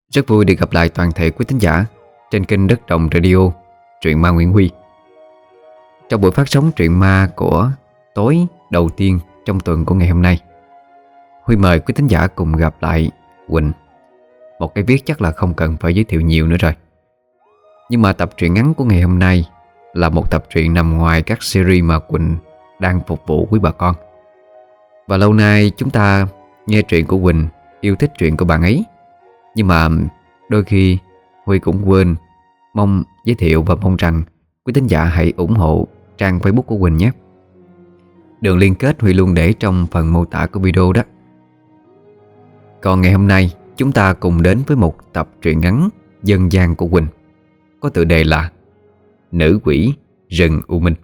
Rất vui được gặp lại toàn thể quý thính giả trên kênh Đất Đồng Radio, truyện ma Nguyễn Huy. Trong buổi phát sóng truyện ma của tối đầu tiên trong tuần của ngày hôm nay, Huy mời quý thính giả cùng gặp lại Quỳnh. Một cái viết chắc là không cần phải giới thiệu nhiều nữa rồi. Nhưng mà tập truyện ngắn của ngày hôm nay là một tập truyện nằm ngoài các series mà Quỳnh đang phục vụ quý bà con. Và lâu nay chúng ta nghe truyện của Quỳnh, yêu thích truyện của bạn ấy. Nhưng mà đôi khi Huy cũng quên mong giới thiệu và mong rằng quý thính giả hãy ủng hộ trang Facebook của Quỳnh nhé. Đường liên kết Huy luôn để trong phần mô tả của video đó. Còn ngày hôm nay chúng ta cùng đến với một tập truyện ngắn dân gian của Quỳnh, có tựa đề là Nữ Quỷ Rừng U Minh.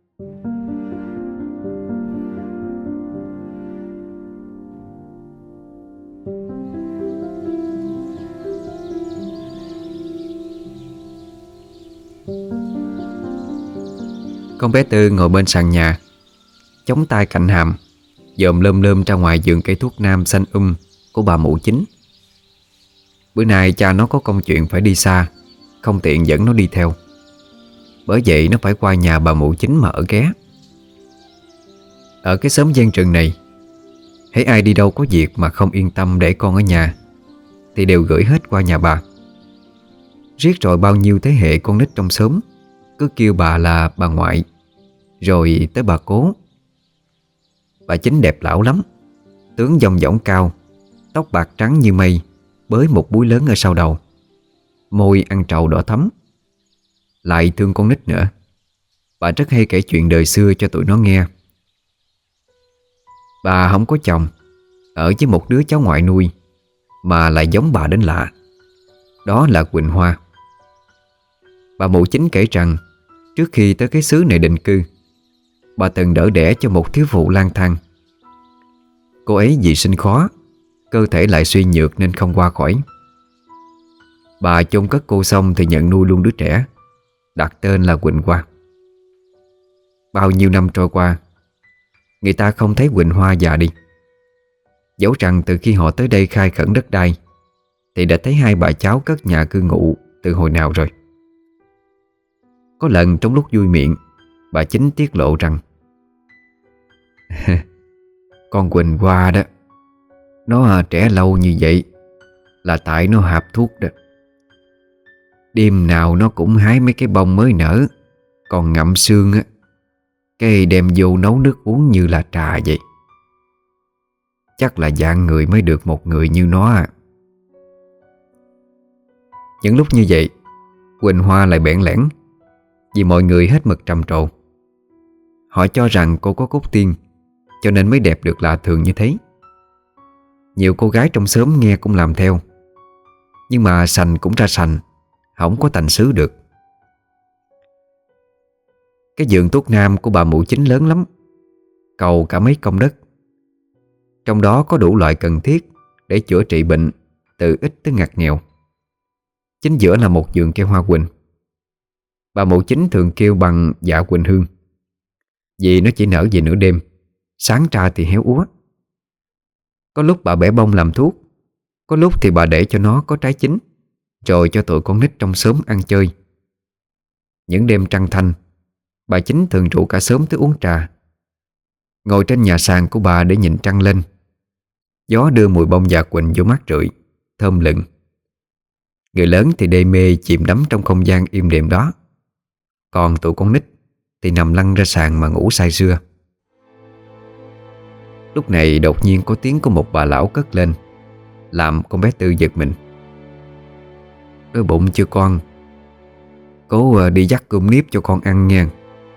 Con bé Tư ngồi bên sàn nhà, chống tay cạnh hàm, dòm lơm lơm ra ngoài vườn cây thuốc nam xanh của bà mụ Chính. Bữa nay cha nó có công chuyện phải đi xa, không tiện dẫn nó đi theo. Bởi vậy nó phải qua nhà bà mụ Chính mà ở ghé. Ở cái xóm gian rừng này, hễ ai đi đâu có việc mà không yên tâm để con ở nhà thì đều gửi hết qua nhà bà. Riết rồi bao nhiêu thế hệ con nít trong xóm cứ kêu bà là bà ngoại, rồi tới bà cố. Bà Chính đẹp lão lắm, tướng dong dỏng cao, tóc bạc trắng như mây, bới một búi lớn ở sau đầu, môi ăn trầu đỏ thắm. Lại thương con nít nữa, bà rất hay kể chuyện đời xưa cho tụi nó nghe. Bà không có chồng, ở với một đứa cháu ngoại nuôi mà lại giống bà đến lạ. Đó là Quỳnh Hoa. Bà mụ Chính kể rằng trước khi tới cái xứ này định cư, bà từng đỡ đẻ cho một thiếu phụ lang thang. Cô ấy vì sinh khó, cơ thể lại suy nhược nên không qua khỏi. Bà chôn cất cô xong thì nhận nuôi luôn đứa trẻ, đặt tên là Quỳnh Hoa. Bao nhiêu năm trôi qua, người ta không thấy Quỳnh Hoa già đi. Dẫu rằng từ khi họ tới đây khai khẩn đất đai thì đã thấy hai bà cháu cất nhà cư ngụ từ hồi nào rồi. Có lần trong lúc vui miệng, bà Chính tiết lộ rằng con Quỳnh Hoa đó, nó trẻ lâu như vậy là tại nó hạp thuốc đó. Đêm nào nó cũng hái mấy cái bông mới nở, còn ngậm xương á, cái đem vô nấu nước uống như là trà vậy. Chắc là dạng người mới được một người như nó à. Những lúc như vậy, Quỳnh Hoa lại bẽn lẽn vì mọi người hết mực trầm trồ. Họ cho rằng cô có cốt tiên, cho nên mới đẹp được lạ thường như thế. Nhiều cô gái trong xóm nghe cũng làm theo. Nhưng mà sành cũng ra sành, không có thành xứ được. Cái vườn thuốc nam của bà mụ Chính lớn lắm, cầu cả mấy công đất. Trong đó có đủ loại cần thiết để chữa trị bệnh từ ít tới ngặt nghèo. Chính giữa là một vườn cây hoa quỳnh. Bà mụ Chính thường kêu bằng dạ quỳnh hương, vì nó chỉ nở về nửa đêm, sáng ra thì héo úa. Có lúc bà bẻ bông làm thuốc, có lúc thì bà để cho nó có trái chín, rồi cho tụi con nít trong xóm ăn chơi. Những đêm trăng thanh, bà Chính thường rủ cả xóm tới uống trà. Ngồi trên nhà sàn của bà để nhìn trăng lên, gió đưa mùi bông dạ quỳnh vô mát rượi, thơm lừng. Người lớn thì đê mê chìm đắm trong không gian im đềm đó, còn tụi con nít thì nằm lăn ra sàn mà ngủ say sưa. Lúc này đột nhiên có tiếng của một bà lão cất lên, làm con bé Tư giật mình. Đói bụng chưa con? Cố đi dắt cơm niếp cho con ăn nha.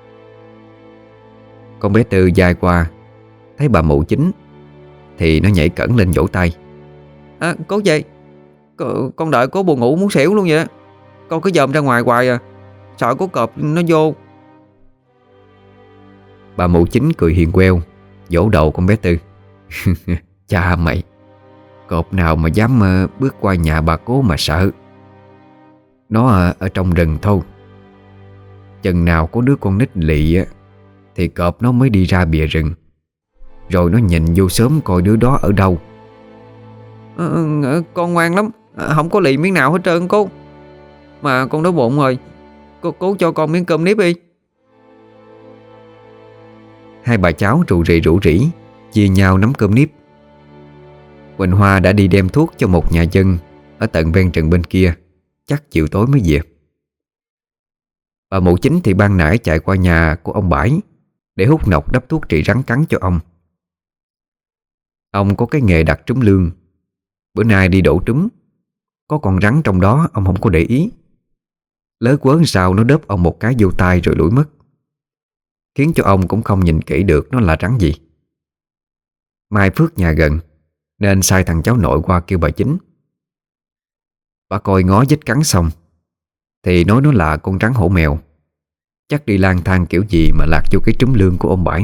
Con bé Tư dài qua, thấy bà mụ Chính thì nó nhảy cẫng lên vỗ tay. Cố gì? Con đợi cố buồn ngủ muốn xỉu luôn vậy đó. Con cứ dòm ra ngoài hoài à, sợ có cọp nó vô. Bà mụ Chính cười hiền queo, vỗ đầu con bé Tư. Cha mày, cọp nào mà dám bước qua nhà bà cố mà sợ. Nó ở trong rừng thôi. Chừng nào có đứa con nít lị á thì cọp nó mới đi ra bìa rừng, rồi nó nhìn vô xóm coi đứa đó ở đâu. Con ngoan lắm, Không có lì miếng nào hết trơn cô. Mà con đói bụng rồi. Cố cho con miếng cơm nếp đi. Hai bà cháu rủ rỉ chia nhau nắm cơm nếp. Quỳnh Hoa đã đi đem thuốc cho một nhà dân ở tận ven rừng bên kia, chắc chiều tối mới về. Bà Mụ Chính thì ban nãy chạy qua nhà của ông Bãi để hút nọc đắp thuốc trị rắn cắn cho ông. Ông có cái nghề đặt trúm lương. Bữa nay đi đổ trúm, có con rắn trong đó ông không có để ý. Lớ quớ sao nó đớp ông một cái vô tay rồi lủi mất, khiến cho ông cũng không nhìn kỹ được nó là rắn gì. Mai Phước nhà gần nên sai thằng cháu nội qua kêu bà Chính. Bà coi ngó vết cắn xong thì nói nó là con rắn hổ mèo, chắc đi lang thang kiểu gì mà lạc vô cái trúm lương của ông Bãi.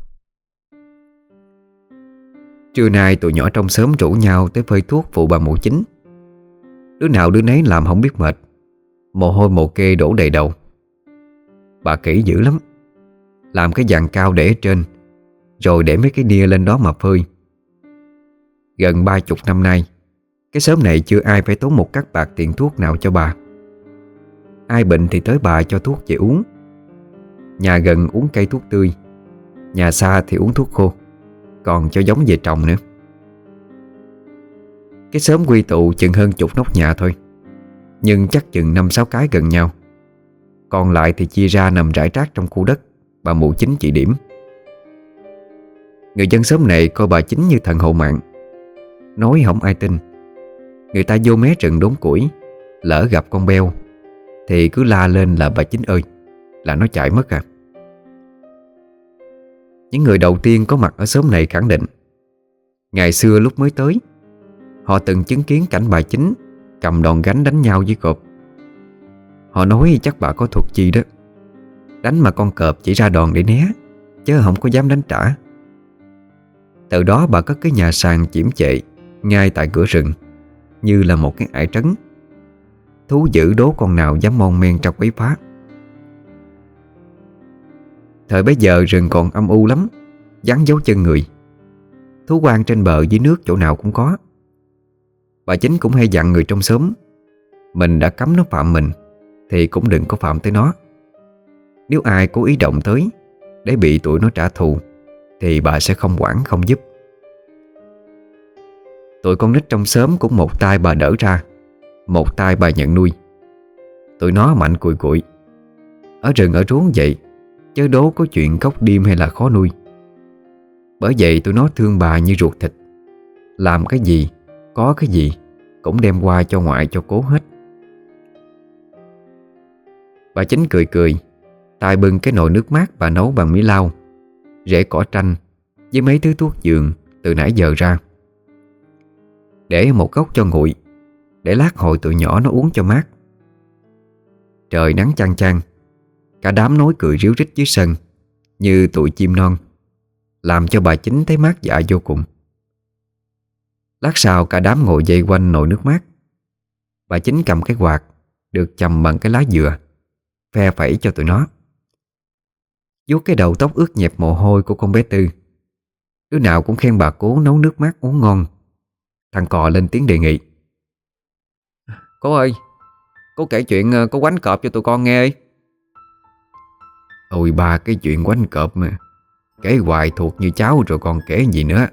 Trưa nay tụi nhỏ trong xóm rủ nhau tới phơi thuốc phụ bà Mụ Chính. Đứa nào đứa nấy làm không biết mệt, mồ hôi mồ kê đổ đầy đầu. Bà kỹ dữ lắm, làm cái giàn cao để ở trên, rồi để mấy cái nia lên đó mà phơi. Gần 30 năm nay, cái xóm này chưa ai phải tốn một cắc bạc tiền thuốc nào cho bà. Ai bệnh thì tới bà cho thuốc về uống. Nhà gần uống cây thuốc tươi, nhà xa thì uống thuốc khô, còn cho giống về trồng nữa. Cái xóm quy tụ chừng hơn chục nóc nhà thôi, nhưng chắc chừng 5-6 cái gần nhau. Còn lại thì chia ra nằm rải rác trong khu đất bà Mụ Chính chỉ điểm. Người dân xóm này coi bà Chính như thần hộ mạng. Nói không ai tin. Người ta vô mé rừng đốn củi, lỡ gặp con beo thì cứ la lên là bà Chính ơi, là nó chạy mất à. Những người đầu tiên có mặt ở xóm này khẳng định ngày xưa lúc mới tới, họ từng chứng kiến cảnh bà Chính cầm đòn gánh đánh nhau với cọp. Họ nói chắc bà có thuật chi đó, đánh mà con cọp chỉ ra đòn để né, chứ không có dám đánh trả. Từ đó bà cất cái nhà sàn chiếm chệ ngay tại cửa rừng, như là một cái ải trấn. Thú dữ đố con nào dám mon men ra quấy phá. Thời bấy giờ rừng còn âm u lắm, vắng dấu chân người. Thú hoang trên bờ dưới nước chỗ nào cũng có. Bà Chính cũng hay dặn người trong xóm, mình đã cấm nó phạm mình thì cũng đừng có phạm tới nó. Nếu ai cố ý động tới để bị tụi nó trả thù thì bà sẽ không quản không giúp. Tụi con nít trong xóm cũng một tay bà đỡ ra, một tay bà nhận nuôi. Tụi nó mạnh cùi cụi. Ở rừng ở ruống vậy, chớ đố có chuyện cóc điêm hay là khó nuôi. Bởi vậy tụi nó thương bà như ruột thịt. Làm cái gì, có cái gì cũng đem qua cho ngoại cho cố hết. Bà Chính cười cười, tay bưng cái nồi nước mát bà nấu bằng mí lau, rễ cỏ tranh với mấy thứ thuốc giường từ nãy giờ ra, để một góc cho nguội, để lát hồi tụi nhỏ nó uống cho mát. Trời nắng chang chang, cả đám nói cười ríu rít dưới sân như tụi chim non, làm cho bà Chính thấy mát dạ vô cùng. Lát sau cả đám ngồi vây quanh nồi nước mát. Bà Chính cầm cái quạt được chầm bằng cái lá dừa, phe phẩy cho tụi nó, vuốt cái đầu tóc ướt nhẹp mồ hôi của con bé Tư. Đứa nào cũng khen bà cố nấu nước mát uống ngon. Thằng Cò lên tiếng đề nghị: Cô ơi, cô kể chuyện cô quánh cọp cho tụi con nghe ơi. Ôi ba, cái chuyện quánh cọp mà kể hoài thuộc như cháu rồi còn kể gì nữa.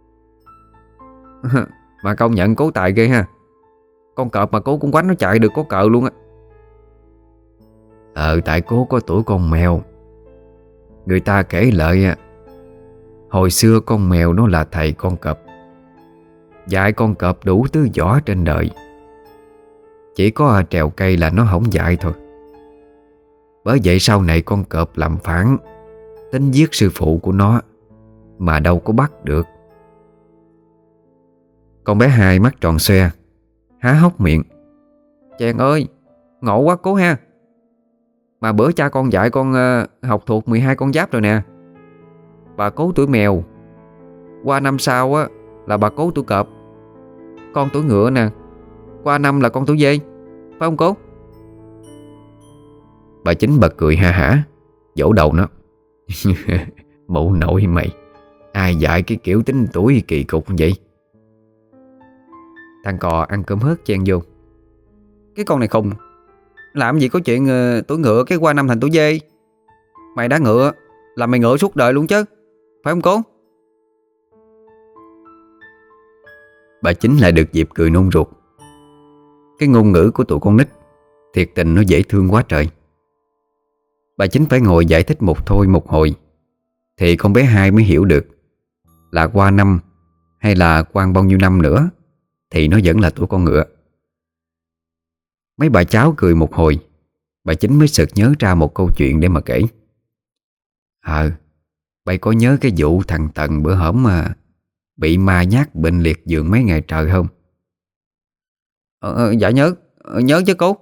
Mà công nhận cố tài ghê ha. Con cọp mà cố cũng quánh nó chạy được có cờ luôn á. Tại cố có tuổi con mèo. Người ta kể lại hồi xưa con mèo nó là thầy con cọp, dạy con cọp đủ thứ võ trên đời. Chỉ có trèo cây là nó không dạy thôi. Bởi vậy sau này con cọp làm phản, tính giết sư phụ của nó, mà đâu có bắt được. Con bé Hai mắt tròn xoe, há hốc miệng: Chàng ơi, ngộ quá cố ha. Mà bữa cha con dạy con học thuộc 12 con giáp rồi nè. Bà cố tuổi mèo, qua năm sau á là bà cố tuổi cọp. Con tuổi ngựa nè, qua năm là con tuổi dê, phải không cố? Bà Chính bật cười ha hả, vỗ đầu nó: Mụ nội mày, ai dạy cái kiểu tính tuổi kỳ cục vậy? Thằng cò ăn cơm hớt chen vô. Cái con này khùng, làm gì có chuyện tuổi ngựa cái qua năm thành tuổi dê. Mày đã ngựa là mày ngựa suốt đời luôn chứ, phải không cố? Bà Chính lại được dịp cười nôn ruột. Cái ngôn ngữ của tụi con nít thiệt tình nó dễ thương quá trời. Bà Chính phải ngồi giải thích một thôi một hồi thì con bé Hai mới hiểu được là qua năm hay là quan bao nhiêu năm nữa thì nó vẫn là tuổi con ngựa. Mấy bà cháu cười một hồi, bà Chính mới sực nhớ ra một câu chuyện để mà kể. Bay có nhớ cái vụ thằng Tần bữa hổm mà bị ma nhát bệnh liệt giường mấy ngày trời không? Dạ nhớ, nhớ chứ cố.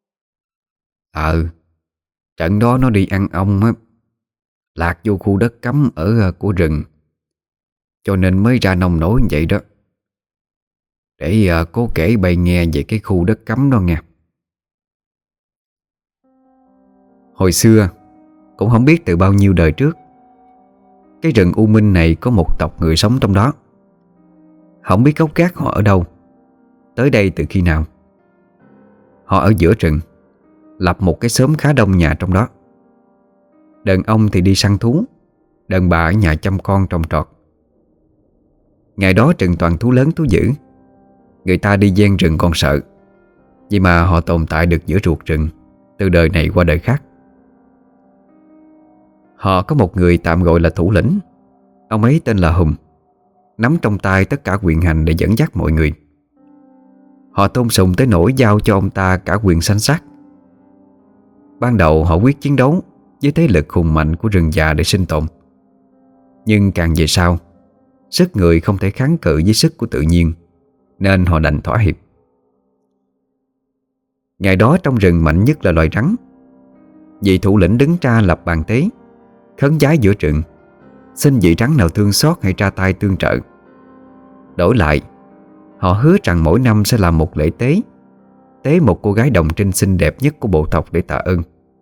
Trận đó nó đi ăn ong á, lạc vô khu đất cấm ở của rừng, cho nên mới ra nông nổi như vậy đó. Để cố kể bay nghe về cái khu đất cấm đó nghe. Hồi xưa, cũng không biết từ bao nhiêu đời trước, cái rừng U Minh này có một tộc người sống trong đó. Không biết gốc gác họ ở đâu, tới đây từ khi nào. Họ ở giữa rừng, lập một cái xóm khá đông nhà trong đó. Đàn ông thì đi săn thú, đàn bà ở nhà chăm con trồng trọt. Ngày đó rừng toàn thú lớn thú dữ, người ta đi gian rừng còn sợ. Vậy mà họ tồn tại được giữa ruột rừng từ đời này qua đời khác. Họ có một người tạm gọi là thủ lĩnh. Ông ấy tên là Hùng, nắm trong tay tất cả quyền hành để dẫn dắt mọi người. Họ tôn sùng tới nỗi giao cho ông ta cả quyền sanh sát. Ban đầu họ quyết chiến đấu với thế lực hùng mạnh của rừng già để sinh tồn. Nhưng càng về sau, sức người không thể kháng cự với sức của tự nhiên, nên họ đành thỏa hiệp. Ngày đó trong rừng mạnh nhất là loài rắn. Vị thủ lĩnh đứng ra lập bàn tế, khấn vái giữa rừng, xin vị rắn nào thương xót hãy ra tay tương trợ. Đổi lại, họ hứa rằng mỗi năm sẽ làm một lễ tế, tế một cô gái đồng trinh xinh đẹp nhất của bộ tộc để tạ ơn.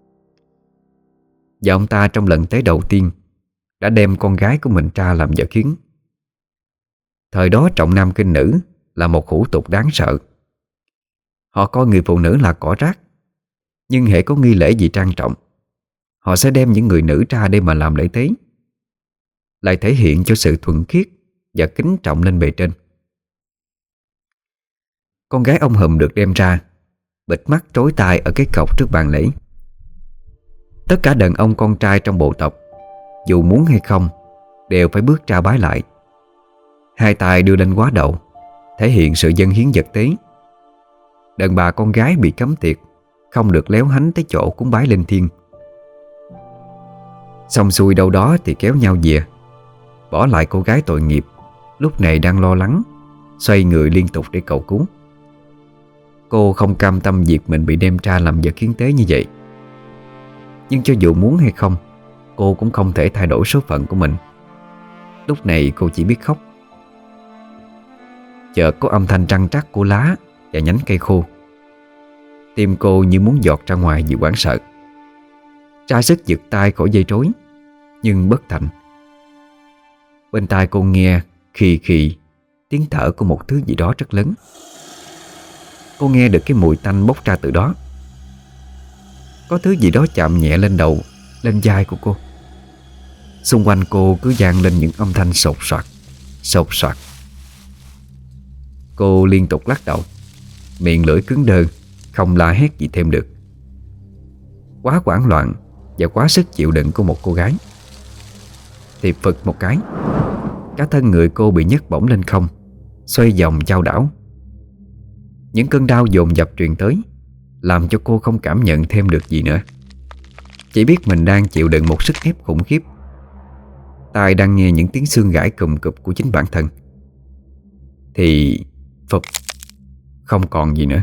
Và ông ta trong lần tế đầu tiên đã đem con gái của mình ra làm vợ khiến. Thời đó trọng nam khinh nữ là một hủ tục đáng sợ. Họ coi người phụ nữ là cỏ rác. Nhưng hễ có nghi lễ gì trang trọng, họ sẽ đem những người nữ ra để mà làm lễ tế, lại thể hiện cho sự thuần khiết và kính trọng lên bề trên. Con gái ông Hùm được đem ra, bịt mắt trối tai ở cái cọc trước bàn lễ. Tất cả đàn ông con trai trong bộ tộc, dù muốn hay không, đều phải bước ra bái lại. Hai tay đưa lên quá đầu, thể hiện sự dâng hiến vật tế. Đàn bà con gái bị cấm tiệc, không được léo hánh tới chỗ cúng bái linh thiêng. Xong xuôi đâu đó thì kéo nhau về, bỏ lại cô gái tội nghiệp lúc này đang lo lắng, xoay người liên tục để cầu cứu. Cô không cam tâm việc mình bị đem ra làm vật hiến tế như vậy. Nhưng cho dù muốn hay không, cô cũng không thể thay đổi số phận của mình. Lúc này cô chỉ biết khóc. Chợt có âm thanh răng rắc của lá và nhánh cây khô. Tim cô như muốn giọt ra ngoài vì hoảng sợ. Ra sức giật tay khỏi dây trối, nhưng bất thành. Bên tai cô nghe khì khì tiếng thở của một thứ gì đó rất lớn. Cô nghe được cái mùi tanh bốc ra từ đó. Có thứ gì đó chạm nhẹ lên đầu, lên vai của cô. Xung quanh cô cứ vang lên những âm thanh sột soạt, sột soạt. Cô liên tục lắc đầu, miệng lưỡi cứng đơ, không la hét gì thêm được. Quá hoảng loạn và quá sức chịu đựng của một cô gái. Thì phực một cái, cả thân người cô bị nhấc bổng lên không, xoay vòng chao đảo. Những cơn đau dồn dập truyền tới, làm cho cô không cảm nhận thêm được gì nữa. Chỉ biết mình đang chịu đựng một sức ép khủng khiếp. Tai đang nghe những tiếng xương gãy cùm cụp của chính bản thân. Thì phụp, không còn gì nữa.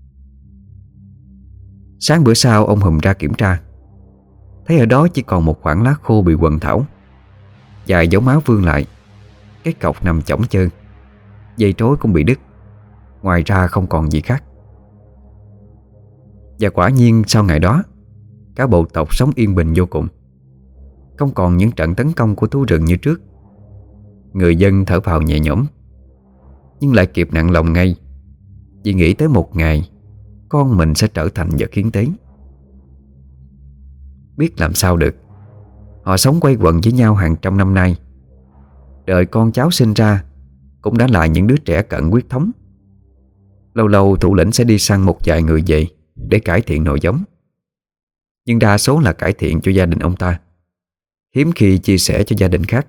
Sáng bữa sau ông Hùm ra kiểm tra, thấy ở đó chỉ còn một khoảng lá khô bị quần thảo, vài dấu máu vương lại. Cái cọc nằm chỏng chơn, dây trối cũng bị đứt. Ngoài ra không còn gì khác. Và quả nhiên sau ngày đó, cả bộ tộc sống yên bình vô cùng. Không còn những trận tấn công của thú rừng như trước. Người dân thở phào nhẹ nhõm, nhưng lại kịp nặng lòng ngay Vì nghĩ tới một ngày con mình sẽ trở thành vật hiến tế. Biết làm sao được, họ sống quây quần với nhau hàng trăm năm nay. Đợi con cháu sinh ra cũng đã là những đứa trẻ cận huyết thống. Lâu lâu thủ lĩnh sẽ đi săn một vài người về để cải thiện nội giống, nhưng đa số là cải thiện cho gia đình ông ta, hiếm khi chia sẻ cho gia đình khác.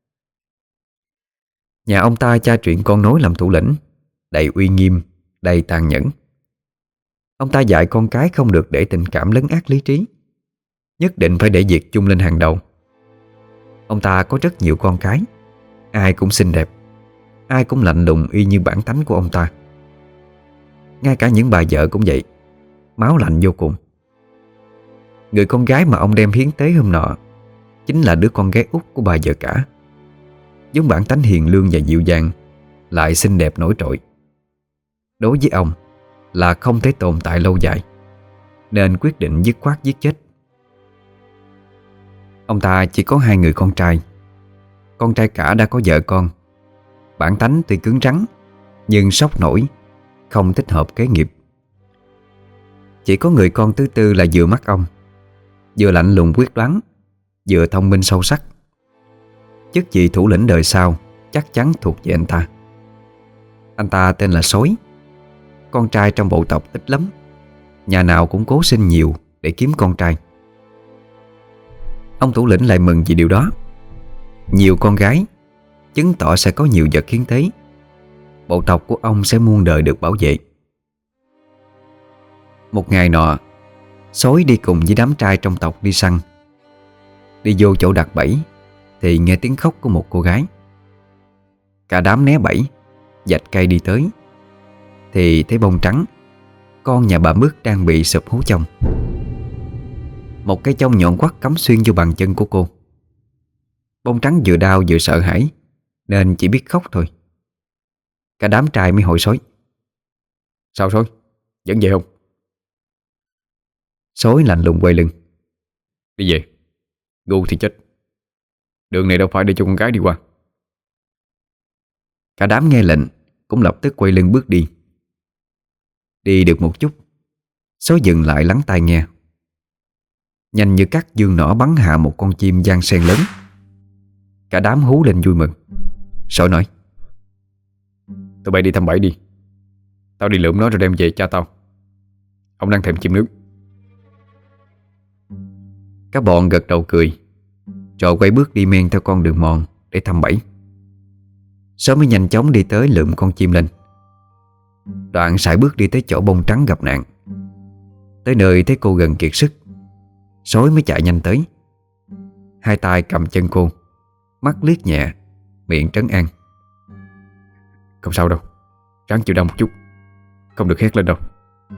Nhà ông ta cha truyền con nối làm thủ lĩnh, đầy uy nghiêm, đầy tàn nhẫn. Ông ta dạy con cái không được để tình cảm lấn át lý trí, nhất định phải để việc chung lên hàng đầu. Ông ta có rất nhiều con cái, ai cũng xinh đẹp, ai cũng lạnh lùng y như bản tánh của ông ta. Ngay cả những bà vợ cũng vậy, máu lạnh vô cùng. Người con gái mà ông đem hiến tế hôm nọ chính là đứa con gái út của bà vợ cả, giống bản tánh hiền lương và dịu dàng, lại xinh đẹp nổi trội. Đối với ông là không thể tồn tại lâu dài, nên quyết định dứt khoát giết chết. Ông ta chỉ có 2 người con trai. Con trai cả đã có vợ con, bản tánh tuy cứng rắn nhưng sốc nổi, không thích hợp kế nghiệp. Chỉ có người con thứ tư là vừa mắt ông, vừa lạnh lùng quyết đoán, vừa thông minh sâu sắc. Chức vị thủ lĩnh đời sau chắc chắn thuộc về anh ta. Anh ta tên là Sói. Con trai trong bộ tộc ít lắm, nhà nào cũng cố sinh nhiều để kiếm con trai. Ông thủ lĩnh lại mừng vì điều đó. Nhiều con gái chứng tỏ sẽ có nhiều vật hiến tế, bộ tộc của ông sẽ muôn đời được bảo vệ. Một ngày nọ, Sói đi cùng với đám trai trong tộc đi săn. Đi vô chỗ đặt bẫy thì nghe tiếng khóc của một cô gái. Cả đám né bẫy, vạch cây đi tới, thì thấy Bông Trắng, con nhà bà Mướt, đang bị sụp hố chông. Một cái chông nhọn quắt cắm xuyên vô bàn chân của cô. Bông Trắng vừa đau vừa sợ hãi nên chỉ biết khóc thôi. Cả đám trai mới hỏi Sói: "Sao Sói, vẫn về không?" Sói lạnh lùng quay lưng: "Đi về, ngu thì chết. Đường này đâu phải để cho con gái đi qua." Cả đám nghe lệnh cũng lập tức quay lưng bước đi. Đi được một chút, Sói dừng lại lắng tai nghe. Nhanh như cắt dương nỏ bắn hạ một con chim giang sen lớn. Cả đám hú lên vui mừng. Sói nói: "Tụi bay đi thăm bẫy đi, tao đi lượm nó rồi đem về cha tao. Ông đang thèm chim nướng." Các bọn gật đầu cười, rồi quay bước đi men theo con đường mòn để thăm bẫy. Sói mới nhanh chóng đi tới lượm con chim lên. Đoạn sải bước đi tới chỗ Bông Trắng gặp nạn. Tới nơi thấy cô gần kiệt sức, Sói mới chạy nhanh tới. Hai tay cầm chân cô, mắt liếc nhẹ, miệng trấn an: "Không sao đâu, ráng chịu đau một chút, không được hét lên đâu."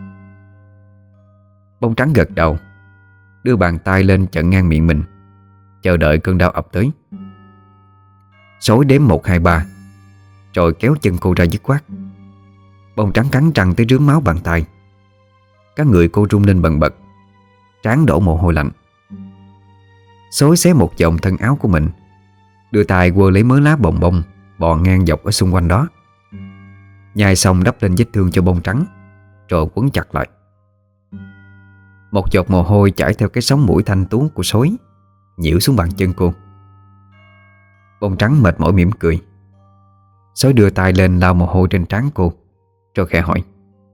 Bông Trắng gật đầu, đưa bàn tay lên chặn ngang miệng mình, chờ đợi cơn đau ập tới. Sói đếm 1, 2, 3, rồi kéo chân cô ra dứt khoát. Bông Trắng cắn răng tới rướm máu bàn tay. Các người cô rung lên bần bật, trán đổ mồ hôi lạnh. Sói xé một vòng thân áo của mình, đưa tay quơ lấy mớ lá bồng bông bò ngang dọc ở xung quanh đó. Nhai xong đắp lên vết thương cho Bông Trắng, rồi quấn chặt lại. Một giọt mồ hôi chảy theo cái sống mũi thanh tú của Sói, nhiễu xuống bàn chân cô. Bông Trắng mệt mỏi mỉm cười. Sói đưa tay lên lau mồ hôi trên trán cô, rồi khẽ hỏi: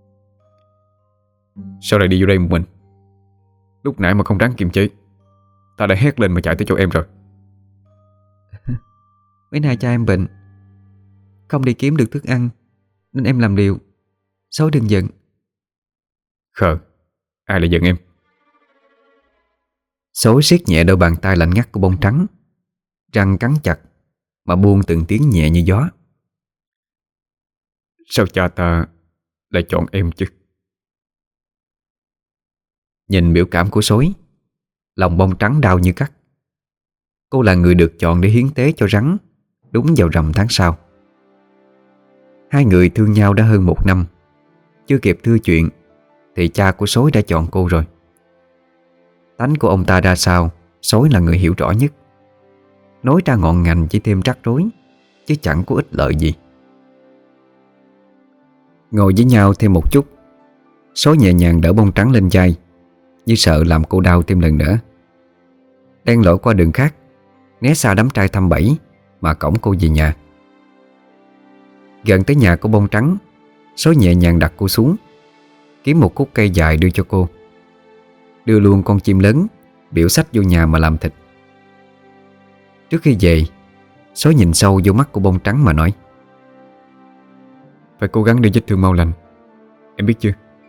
"Sao lại đi vô đây một mình? Lúc nãy mà không ráng kiềm chế, ta đã hét lên mà chạy tới chỗ em rồi." Mấy nay cha em bệnh, không đi kiếm được thức ăn, nên em làm liều. Sói đừng giận." "Khờ, ai lại giận em?" Sói siết nhẹ đôi bàn tay lạnh ngắt của Bông Trắng, răng cắn chặt mà buông từng tiếng nhẹ như gió. "Sao cha ta lại chọn em chứ?" Nhìn biểu cảm của Sói, lòng Bông Trắng đau như cắt. Cô là người được chọn để hiến tế cho rắn đúng vào rằm tháng sau. Hai người thương nhau đã hơn 1 năm. Chưa kịp thưa chuyện thì cha của Sói đã chọn cô rồi. Tánh của ông ta ra sao, Sói là người hiểu rõ nhất. Nói ra ngọn ngành chỉ thêm rắc rối, chứ chẳng có ích lợi gì. Ngồi với nhau thêm một chút, Số nhẹ nhàng đỡ bông trắng lên vai, như sợ làm cô đau thêm lần nữa. Đen lội qua đường khác, né xa đám trai thăm bẫy mà cõng cô về nhà. Gần tới nhà của bông trắng, Số nhẹ nhàng đặt cô xuống, kiếm một khúc cây dài đưa cho cô, đưa luôn con chim lớn biểu sách vô nhà mà làm thịt. Trước khi về, Số nhìn sâu vô mắt của bông trắng mà nói: Phải cố gắng để vết thương mau lành, em biết chưa?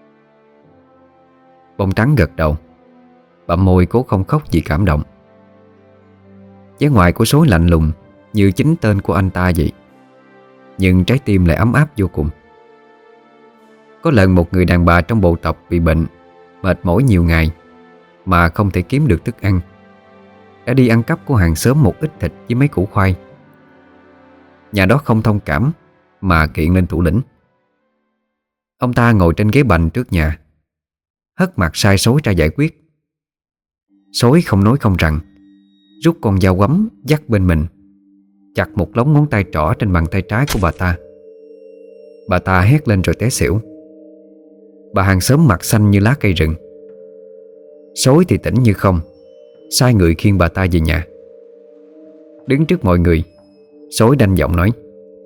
Bông trắng gật đầu, bặm môi cố không khóc vì cảm động. Vẻ ngoài của Số lạnh lùng như chính tên của anh ta vậy, nhưng trái tim lại ấm áp vô cùng. Có lần một người đàn bà trong bộ tộc bị bệnh, mệt mỏi nhiều ngày mà không thể kiếm được thức ăn, đã đi ăn cắp của hàng xóm một ít thịt với mấy củ khoai. Nhà đó không thông cảm mà kiện lên thủ lĩnh. Ông ta ngồi trên ghế bành trước nhà, hất mặt sai Sói ra giải quyết. Sói không nói không rằng, rút con dao quắm dắt bên mình, chặt một lóng ngón tay trỏ trên bàn tay trái của bà ta. Bà ta hét lên rồi té xỉu. Bà hàng xóm mặt xanh như lá cây rừng. Sói thì tỉnh như không, sai người khiêng bà ta về nhà. Đứng trước mọi người, Sói đanh giọng nói: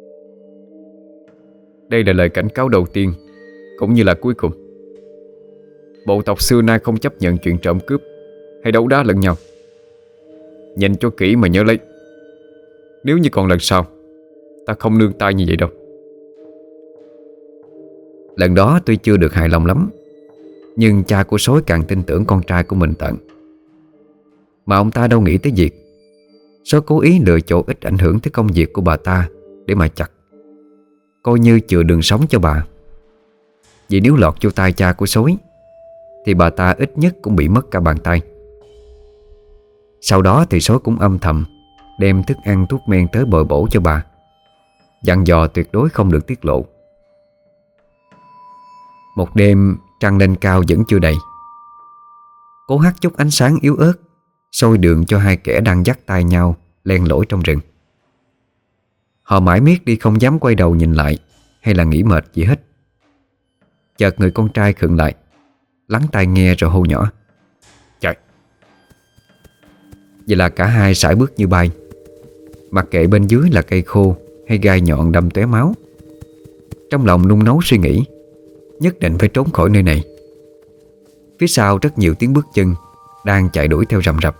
Đây là lời cảnh cáo đầu tiên, cũng như là cuối cùng. Bộ tộc xưa nay không chấp nhận chuyện trộm cướp hay đấu đá lẫn nhau. Nhìn cho kỹ mà nhớ lấy, nếu như còn lần sau, ta không nương tay như vậy đâu. Lần đó tuy chưa được hài lòng lắm, nhưng cha của Sói càng tin tưởng con trai của mình tận. Mà ông ta đâu nghĩ tới việc Sói cố ý lựa chỗ ít ảnh hưởng tới công việc của bà ta để mà chặt, coi như chừa đường sống cho bà. Vì nếu lọt vô tay cha của Sói thì bà ta ít nhất cũng bị mất cả bàn tay. Sau đó thì Sói cũng âm thầm đem thức ăn thuốc men tới bồi bổ cho bà, dặn dò tuyệt đối không được tiết lộ. Một đêm trăng lên cao vẫn chưa đầy, cố hắt chút ánh sáng yếu ớt soi đường cho hai kẻ đang dắt tay nhau len lỏi trong rừng. Họ mãi miết đi không dám quay đầu nhìn lại hay là nghỉ mệt gì hết. Chợt người con trai khựng lại, lắng tai nghe rồi hô nhỏ: Chạy! Vậy là cả hai sải bước như bay, mặc kệ bên dưới là cây khô hay gai nhọn đâm tóe máu. Trong lòng nung nấu suy nghĩ nhất định phải trốn khỏi nơi này. Phía sau rất nhiều tiếng bước chân đang chạy đuổi theo rầm rập.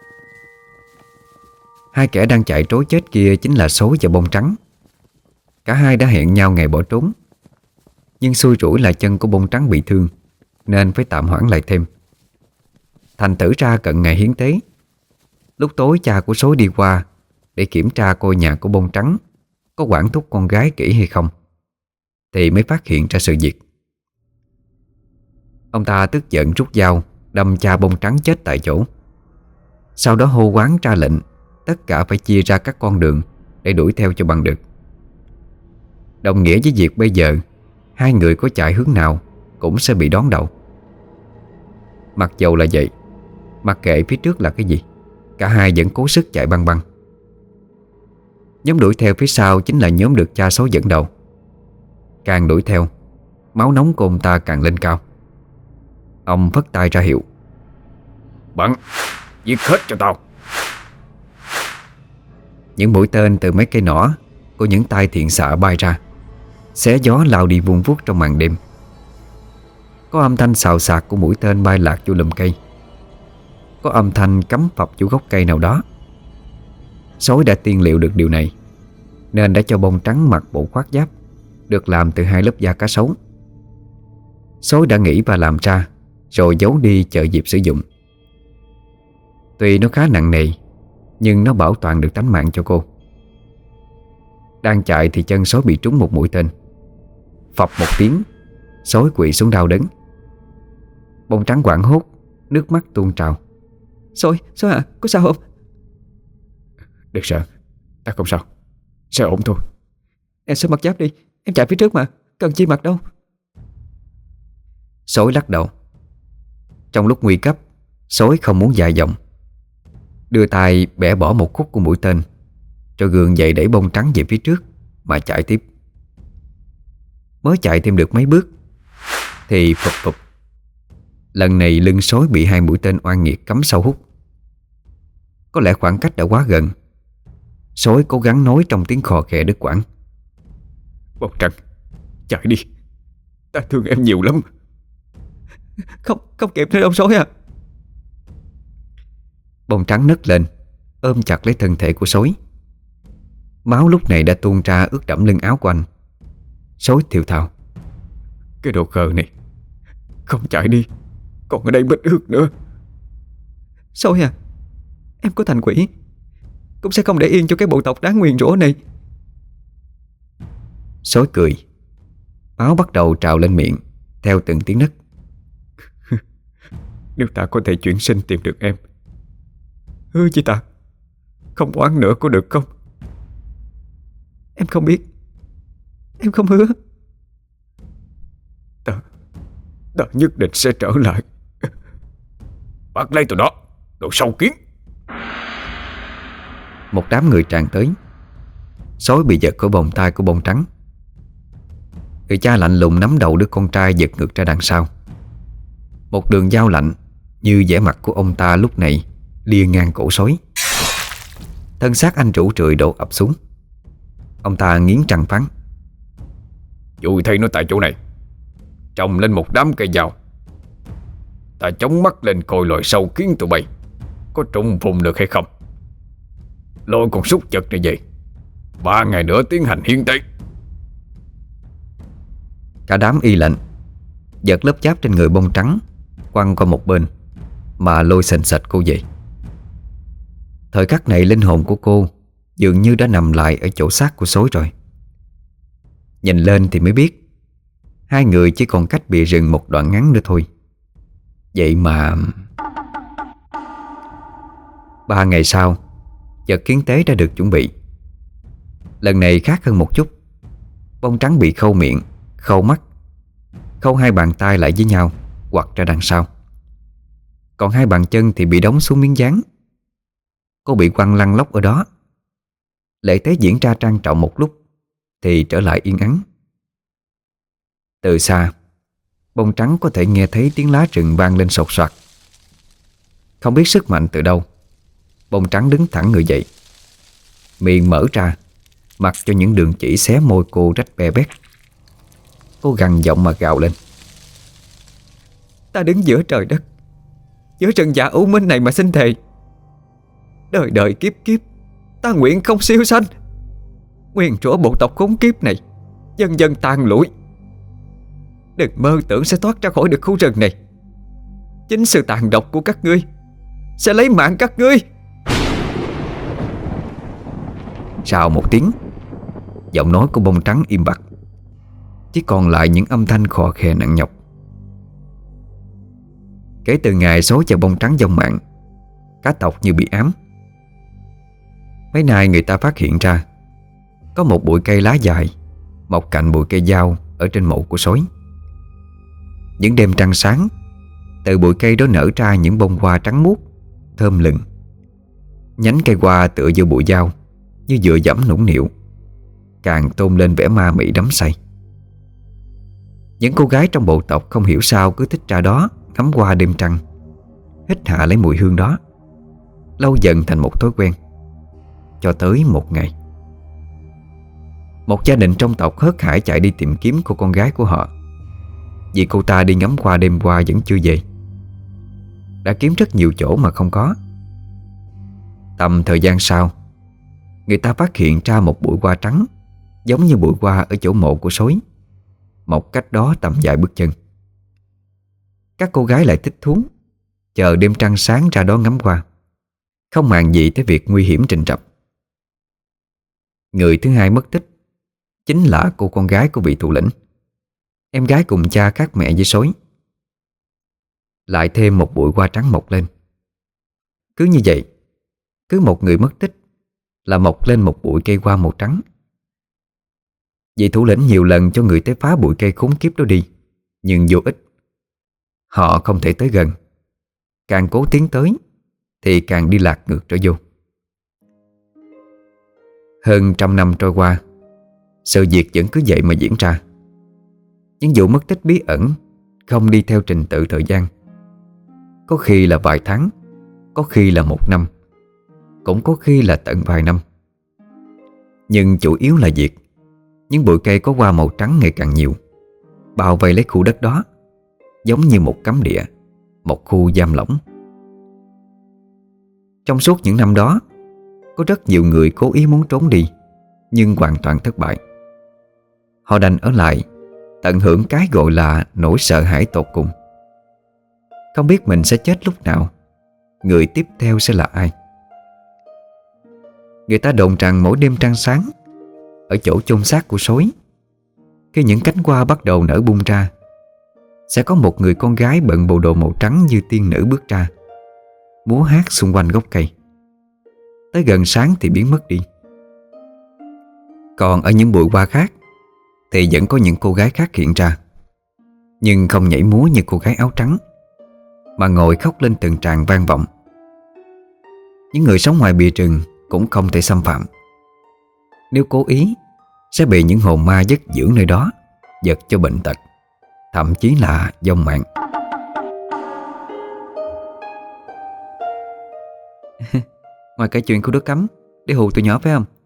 Hai kẻ đang chạy trối chết kia chính là Sói và Bông Trắng. Cả hai đã hẹn nhau ngày bỏ trốn, nhưng xui rủi là chân của Bông Trắng bị thương nên phải tạm hoãn lại thêm. Thành thử ra cận ngày hiến tế, lúc tối cha của Sói đi qua để kiểm tra coi nhà của Bông Trắng có quản thúc con gái kỹ hay không, thì mới phát hiện ra sự việc. Ông ta tức giận rút dao đâm cha Bông Trắng chết tại chỗ. Sau đó hô hoán ra lệnh tất cả phải chia ra các con đường để đuổi theo cho bằng được. Đồng nghĩa với việc bây giờ hai người có chạy hướng nào cũng sẽ bị đón đầu. Mặc dầu là vậy, mặc kệ phía trước là cái gì, cả hai vẫn cố sức chạy băng băng. Nhóm đuổi theo phía sau chính là nhóm được cha Sói dẫn đầu. Càng đuổi theo, máu nóng của ông ta càng lên cao. Ông phất tay ra hiệu: Bắn! Giết hết cho tao! Những mũi tên từ mấy cây nỏ của những tay thiện xạ bay ra, xé gió lao đi vun vút trong màn đêm. Có âm thanh xào xạc của mũi tên bay lạc vô lùm cây, có âm thanh cắm phập vô gốc cây nào đó. Sói đã tiên liệu được điều này nên đã cho Bông Trắng mặc bộ khoác giáp được làm từ hai lớp da cá sấu. Sói đã nghĩ và làm ra rồi giấu đi chờ dịp sử dụng. Tuy nó khá nặng nề, nhưng nó bảo toàn được tánh mạng cho cô. Đang chạy thì chân Sói bị trúng một mũi tên. Phập một tiếng, Sói quỵ xuống đau đớn. Bông Trắng hoảng hốt, nước mắt tuôn trào. Sói à, có sao không? Đừng sợ, ta không sao, sẽ ổn thôi. Em sẽ mặc giáp đi, em chạy phía trước mà, cần chi mặc đâu. Sói lắc đầu. Trong lúc nguy cấp, Sói không muốn dài dòng, đưa tay bẻ bỏ một khúc của mũi tên, rồi gượng dậy đẩy Bông Trắng về phía trước mà chạy tiếp. Mới chạy thêm được mấy bước thì phụp phụp, lần này lưng sói bị hai mũi tên oan nghiệt cắm sâu hút. Có lẽ khoảng cách đã quá gần. Sói cố gắng nói trong tiếng khò khè đứt quãng: Bông Trắng, chạy đi, ta thương em nhiều lắm. Không kịp nữa đâu sói à. Bông Trắng nấc lên, ôm chặt lấy thân thể của sói. Máu lúc này đã tuôn ra ướt đẫm lưng áo của anh. Sói thều thào: Cái đồ khờ này, không chạy đi, còn ở đây bít ướt nữa. Sói à, em có thành quỷ cũng sẽ không để yên cho cái bộ tộc đáng nguyền rủa này. Sói cười. Máu bắt đầu trào lên miệng theo từng tiếng nấc. Nếu ta có thể chuyển sinh tìm được em, hứa với ta không oán nữa có được không? Em không biết, em không hứa. Ta nhất định sẽ trở lại. Bắt lấy tụi nó, đồ sâu kiến. Một đám người tràn tới. Sói bị giật khỏi vòng tay của Bông Trắng. Người cha lạnh lùng nắm đầu đứa con trai giật ngược ra đằng sau. Một đường dao lạnh như vẻ mặt của ông ta lúc này lia ngang cổ sói. Thân xác anh rũ rượi đổ ập xuống. Ông ta nghiến răng phán: Dùi thay nó tại chỗ này, trồng lên một đám cây dao. Ta chống mắt lên coi loài sâu kiến tụi bay có trùng vùng được hay không. Lôi con súc vật này về, 3 ngày nữa tiến hành hiến tế. Cả đám y lệnh, giật lớp giáp trên người Bông Trắng quăng qua một bên mà lôi sền sệt cô về. Thời khắc này linh hồn của cô dường như đã nằm lại ở chỗ xác của sói rồi. Nhìn lên thì mới biết hai người chỉ còn cách bìa rừng một đoạn ngắn nữa thôi. Vậy mà 3 ngày sau, vật kiến tế đã được chuẩn bị. Lần này khác hơn một chút. Bông Trắng bị khâu miệng, khâu mắt, khâu hai bàn tay lại với nhau, quặt ra đằng sau. Còn hai bàn chân thì bị đóng xuống miếng dán. Cô bị quăng lăn lóc ở đó. Lễ tế diễn ra trang trọng một lúc thì trở lại yên ắng. Từ xa, Bông Trắng có thể nghe thấy tiếng lá rừng vang lên sột soạt. Không biết sức mạnh từ đâu, Bông Trắng đứng thẳng người dậy. Miệng mở ra, mặc cho những đường chỉ xé môi cô rách be bét. Cô gằn giọng mà gào lên: Ta đứng giữa trời đất, giữa rừng già u minh này mà xin thề, đời đời kiếp kiếp ta nguyện không siêu sanh. Nguyền rủa bộ tộc khốn kiếp này dần dần tàn lụi. Đừng mơ tưởng sẽ thoát ra khỏi được khu rừng này. Chính sự tàn độc của các ngươi sẽ lấy mạng các ngươi. Rào một tiếng, giọng nói của Bông Trắng im bặt, chỉ còn lại những âm thanh khò khè nặng nhọc. Kể từ ngày sói và Bông Trắng vong mạng, cả tộc như bị ám. Mấy nay người ta phát hiện ra có một bụi cây lá dài mọc cạnh bụi cây dao ở trên mộ của sói. Những đêm trăng sáng, từ bụi cây đó nở ra những bông hoa trắng muốt, thơm lừng. Nhánh cây hoa tựa vô bụi dao như dựa dẫm nũng nịu, càng tôn lên vẻ ma mị đắm say. Những cô gái trong bộ tộc không hiểu sao cứ thích ra đó ngắm hoa đêm trăng, hít hạ lấy mùi hương đó. Lâu dần thành một thói quen. Cho tới một ngày, một gia đình trong tộc hớt hải chạy đi tìm kiếm cô con gái của họ, vì cô ta đi ngắm hoa đêm qua vẫn chưa về. Đã kiếm rất nhiều chỗ mà không có. Tầm thời gian sau, người ta phát hiện ra một bụi hoa trắng giống như bụi hoa ở chỗ mộ của sói, mọc cách đó tầm vài bước chân. Các cô gái lại thích thú, chờ đêm trăng sáng ra đó ngắm hoa, không màng gì tới việc nguy hiểm rình rập. Người thứ hai mất tích chính là cô con gái của vị thủ lĩnh, em gái cùng cha khác mẹ với sói. Lại thêm một bụi hoa trắng mọc lên. Cứ như vậy, cứ một người mất tích là mọc lên một bụi cây hoa màu trắng. Vị thủ lĩnh nhiều lần cho người tới phá bụi cây khốn kiếp đó đi, nhưng vô ích. Họ không thể tới gần. Càng cố tiến tới thì càng đi lạc ngược trở vô. Hơn 100 năm trôi qua, sự việc vẫn cứ vậy mà diễn ra. Những vụ mất tích bí ẩn không đi theo trình tự thời gian. Có khi là vài tháng, có khi là một năm, cũng có khi là tận vài năm. Nhưng chủ yếu là việc những bụi cây có hoa màu trắng ngày càng nhiều, bao vây lấy khu đất đó, giống như một cấm địa, một khu giam lỏng. Trong suốt những năm đó, có rất nhiều người cố ý muốn trốn đi, nhưng hoàn toàn thất bại. Họ đành ở lại, tận hưởng cái gọi là nỗi sợ hãi tột cùng. Không biết mình sẽ chết lúc nào, người tiếp theo sẽ là ai. Người ta đồn rằng mỗi đêm trăng sáng, ở chỗ chôn xác của sói, khi những cánh hoa bắt đầu nở bung ra, sẽ có một người con gái bận bộ đồ màu trắng như tiên nữ bước ra, múa hát xung quanh gốc cây. Tới gần sáng thì biến mất đi. Còn ở những bụi hoa khác thì vẫn có những cô gái khác hiện ra, nhưng không nhảy múa như cô gái áo trắng, mà ngồi khóc lên từng tràng vang vọng. Những người sống ngoài bìa rừng cũng không thể xâm phạm. Nếu cố ý sẽ bị những hồn ma giấc dưỡng nơi đó giật cho bệnh tật, thậm chí là vong mạng. Ngoài kể chuyện của đứa cấm để hù tụi nhỏ phải không?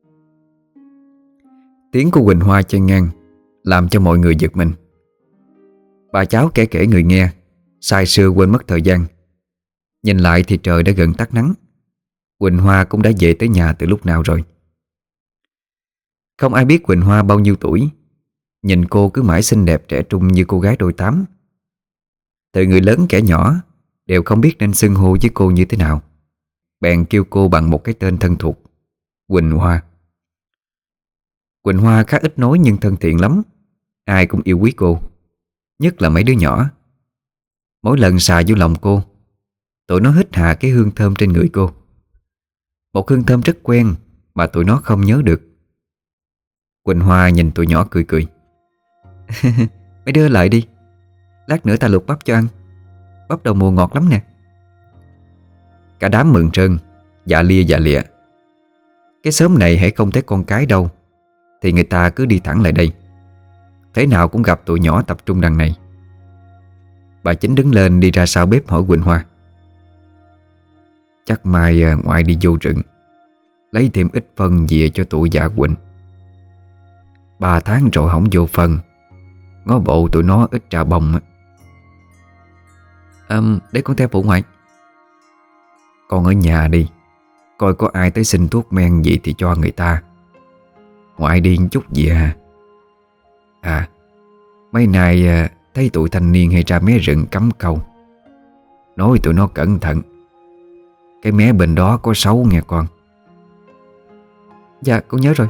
Tiếng của Quỳnh Hoa chen ngang, làm cho mọi người giật mình. Bà cháu kể người nghe, say sưa quên mất thời gian. Nhìn lại thì trời đã gần tắt nắng. Quỳnh Hoa cũng đã về tới nhà từ lúc nào rồi. Không ai biết Quỳnh Hoa bao nhiêu tuổi. Nhìn cô cứ mãi xinh đẹp trẻ trung như cô gái đôi tám. Từ người lớn kẻ nhỏ đều không biết nên xưng hô với cô như thế nào, bèn kêu cô bằng một cái tên thân thuộc: Quỳnh Hoa. Quỳnh Hoa khá ít nói nhưng thân thiện lắm. Ai cũng yêu quý cô, nhất là mấy đứa nhỏ. Mỗi lần xà vô lòng cô, tụi nó hít hà cái hương thơm trên người cô. Một hương thơm rất quen mà tụi nó không nhớ được. Quỳnh Hoa nhìn tụi nhỏ cười cười. Mấy đứa lại đi, lát nữa ta luộc bắp cho ăn. Bắp đầu mùa ngọt lắm nè. Cả đám mừng trơn, dạ lia dạ lịa. Cái xóm này hãy không thấy con cái đâu thì người ta cứ đi thẳng lại đây. Thế nào cũng gặp tụi nhỏ tập trung đằng này. Bà Chính đứng lên đi ra sau bếp hỏi Quỳnh Hoa: Chắc mai ngoại đi vô rừng lấy thêm ít phân về cho tụi dạ Quỳnh. 3 tháng rồi không vô phân, ngó bộ tụi nó ít trà bông á. Để con theo phụ ngoại. Con ở nhà đi, coi có ai tới xin thuốc men gì thì cho người ta. Ngoại đi chút gì à. Mấy nay thấy tụi thanh niên hay ra mé rừng cắm câu, nói tụi nó cẩn thận. Cái mé bên đó có sấu nghe con. Dạ con nhớ rồi.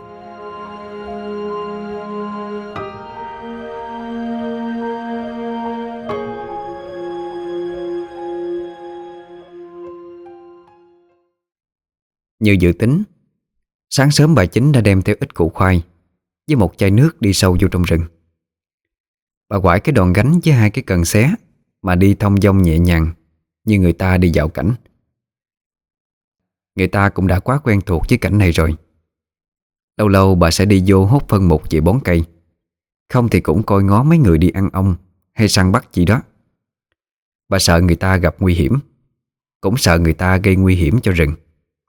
Như dự tính, sáng sớm bà Chính đã đem theo ít củ khoai với một chai nước đi sâu vô trong rừng. Bà quải cái đòn gánh với 2 cái cần xé mà đi thong dong nhẹ nhàng, như người ta đi dạo cảnh. Người ta cũng đã quá quen thuộc với cảnh này rồi. Lâu lâu bà sẽ đi vô hốt phân mục về bón cây, không thì cũng coi ngó mấy người đi ăn ong hay săn bắt gì đó. Bà sợ người ta gặp nguy hiểm, cũng sợ người ta gây nguy hiểm cho rừng.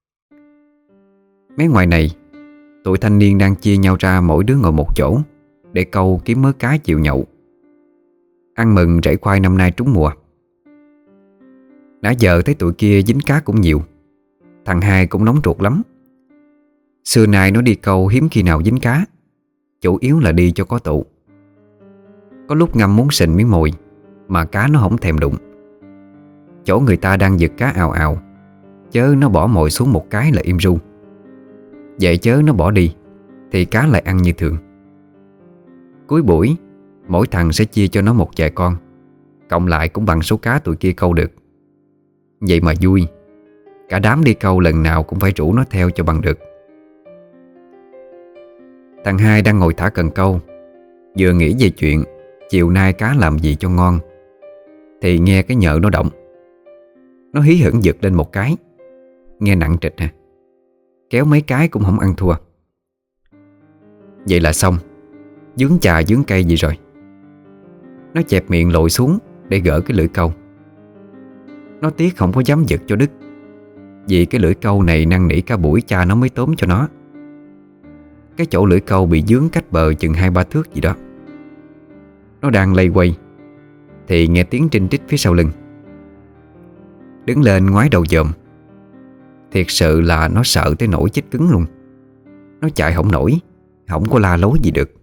Mấy ngoài này, tụi thanh niên đang chia nhau ra mỗi đứa ngồi một chỗ để câu kiếm mớ cá chiều nhậu. Ăn mừng rễ khoai năm nay trúng mùa. Nãy giờ thấy tụi kia dính cá cũng nhiều. Thằng Hai cũng nóng ruột lắm. Xưa nay nó đi câu hiếm khi nào dính cá, chủ yếu là đi cho có tụ. Có lúc ngâm muốn sình miếng mồi mà cá nó không thèm đụng. Chỗ người ta đang giật cá ào ào, chớ nó bỏ mồi xuống một cái là im ru. Vậy chớ nó bỏ đi thì cá lại ăn như thường. Cuối buổi, mỗi thằng sẽ chia cho nó một vài con, cộng lại cũng bằng số cá tụi kia câu được. Vậy mà vui. Cả đám đi câu lần nào cũng phải rủ nó theo cho bằng được. Thằng Hai đang ngồi thả cần câu, vừa nghĩ về chuyện chiều nay cá làm gì cho ngon, thì nghe cái nhợ nó động. Nó hí hửng giật lên một cái, nghe nặng trịch à. Kéo mấy cái cũng không ăn thua. Vậy là xong, dướng chà dướng cây gì rồi. Nó chẹp miệng lội xuống để gỡ cái lưỡi câu. Nó tiếc không có dám giật cho đứt, vì cái lưỡi câu này năn nỉ cả buổi cha nó mới tóm cho nó. Cái chỗ lưỡi câu bị dướng cách bờ chừng 2-3 thước gì đó. Nó đang lây quay thì nghe tiếng trinh trích phía sau lưng. Đứng lên ngoái đầu dòm. Thiệt sự là nó sợ tới nỗi chết cứng luôn. Nó chạy không nổi, không có la lối gì được.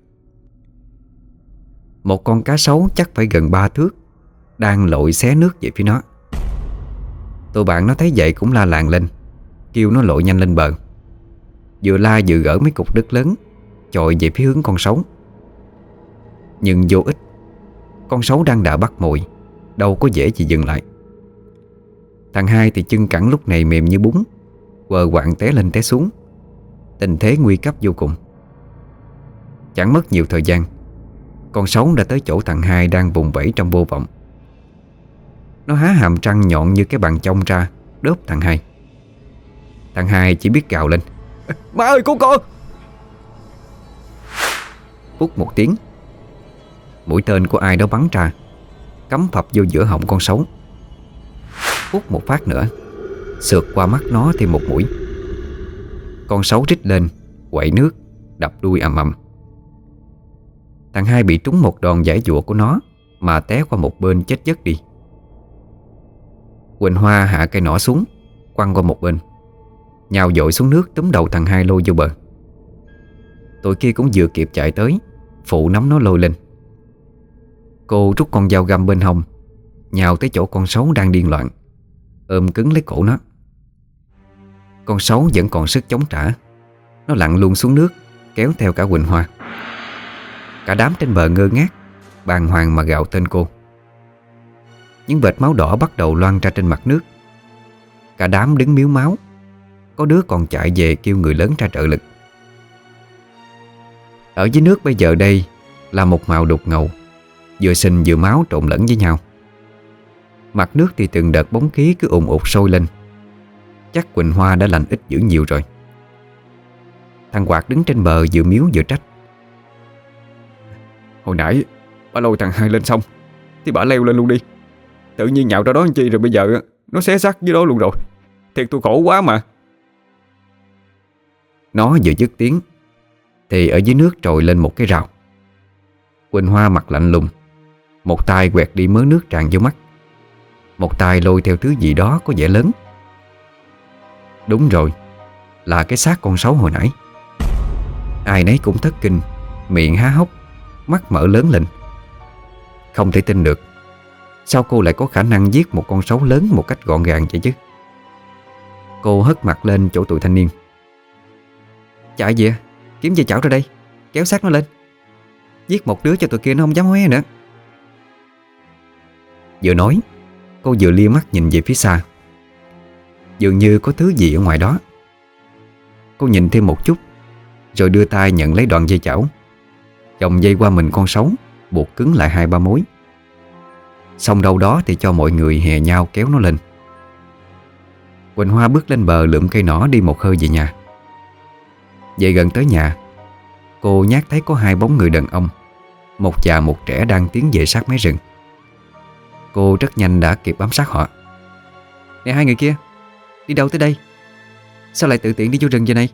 Một con cá sấu chắc phải gần 3 thước đang lội xé nước về phía nó. Tụi bạn nó thấy vậy cũng la làng lên, kêu nó lội nhanh lên bờ. Vừa la vừa gỡ mấy cục đất lớn chọi về phía hướng con sấu. Nhưng vô ích. Con sấu đang đã bắt mồi, đâu có dễ gì dừng lại. Thằng Hai thì chân cẳng lúc này mềm như bún, quờ quạng té lên té xuống. Tình thế nguy cấp vô cùng. Chẳng mất nhiều thời gian, con sấu đã tới chỗ thằng Hai đang vùng vẫy trong vô vọng. Nó há hàm răng nhọn như cái bàn chông ra đớp thằng Hai. Thằng Hai chỉ biết gào lên: Má ơi cứu con! Phút một tiếng, mũi tên của ai đó bắn ra, cắm phập vô giữa họng con sấu. Phút một phát nữa, sượt qua mắt nó thêm một mũi. Con sấu rít lên, quậy nước, đập đuôi ầm ầm. Thằng Hai bị trúng một đòn giãy giụa của nó mà té qua một bên chết giấc đi. Quỳnh Hoa hạ cây nỏ xuống, quăng qua một bên, nhào dội xuống nước túm đầu thằng Hai lôi vô bờ. Tụi kia cũng vừa kịp chạy tới, phụ nắm nó lôi lên. Cô rút con dao găm bên hông, nhào tới chỗ con sấu đang điên loạn, ôm cứng lấy cổ nó. Con sấu vẫn còn sức chống trả. Nó lặn luôn xuống nước, kéo theo cả Quỳnh Hoa. Cả đám trên bờ ngơ ngác, bàng hoàng mà gào tên cô. Những vệt máu đỏ bắt đầu loang ra trên mặt nước. Cả đám đứng miếu máu. Có đứa còn chạy về kêu người lớn ra trợ lực. Ở dưới nước bây giờ đây là một màu đục ngầu, vừa xình vừa máu trộn lẫn với nhau. Mặt nước thì từng đợt bóng khí cứ ùn ụt sôi lên. Chắc Quỳnh Hoa đã lành ít dữ nhiều rồi. Thằng Quạt đứng trên bờ vừa miếu vừa trách: Hồi nãy bà lôi thằng Hai lên xong thì bà leo lên luôn đi. Tự nhiên nhạo ra đó làm chi rồi bây giờ nó xé xác dưới đó luôn rồi. Thiệt tôi khổ quá mà. Nó vừa dứt tiếng thì ở dưới nước trồi lên một cái rào. Quỳnh Hoa mặt lạnh lùng, một tay quẹt đi mớ nước tràn vô mắt, một tay lôi theo thứ gì đó có vẻ lớn. Đúng rồi, là cái xác con sấu hồi nãy. Ai nấy cũng thất kinh, miệng há hốc, mắt mở lớn lên. Không thể tin được, sao cô lại có khả năng giết một con sấu lớn một cách gọn gàng vậy chứ? Cô hất mặt lên chỗ tụi thanh niên: Chạy gì à? Kiếm dây chảo ra đây, kéo xác nó lên. Giết một đứa cho tụi kia nó không dám hé nữa. Vừa nói, cô vừa lia mắt nhìn về phía xa. Dường như có thứ gì ở ngoài đó. Cô nhìn thêm một chút, rồi đưa tay nhận lấy đoạn dây chảo, chồng dây qua mình con sấu, buộc cứng lại 2-3 mối. Xong đâu đó thì cho mọi người hè nhau kéo nó lên. Quỳnh Hoa bước lên bờ lượm cây nỏ đi một hơi về nhà. Về gần tới nhà, cô nhát thấy có 2 bóng người đàn ông, một già một trẻ đang tiến về sát mé rừng. Cô rất nhanh đã kịp bám sát họ. Nè, 2 người kia, đi đâu tới đây? Sao lại tự tiện đi vô rừng vậy này?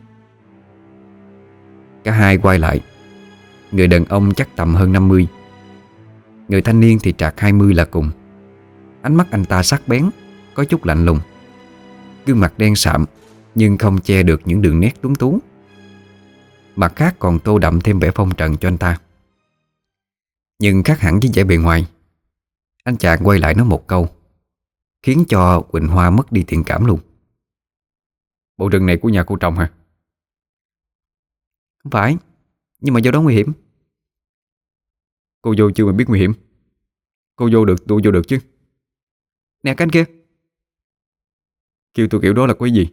Cả hai quay lại. Người đàn ông chắc tầm hơn 50, người thanh niên thì trạc 20 là cùng. Ánh mắt anh ta sắc bén, có chút lạnh lùng. Gương mặt đen sạm nhưng không che được những đường nét tuấn tú. Mặt khác còn tô đậm thêm vẻ phong trần cho anh ta. Nhưng khác hẳn với vẻ bề ngoài. Anh chàng quay lại nói một câu, khiến cho Quỳnh Hoa mất đi thiện cảm luôn. Bộ rừng này của nhà cô trồng hả? Không phải, nhưng mà vô đó nguy hiểm. Cô vô chưa mà biết nguy hiểm. Cô vô được tôi vô được chứ. Nè cái anh kia. Kêu tôi kiểu đó là cái gì?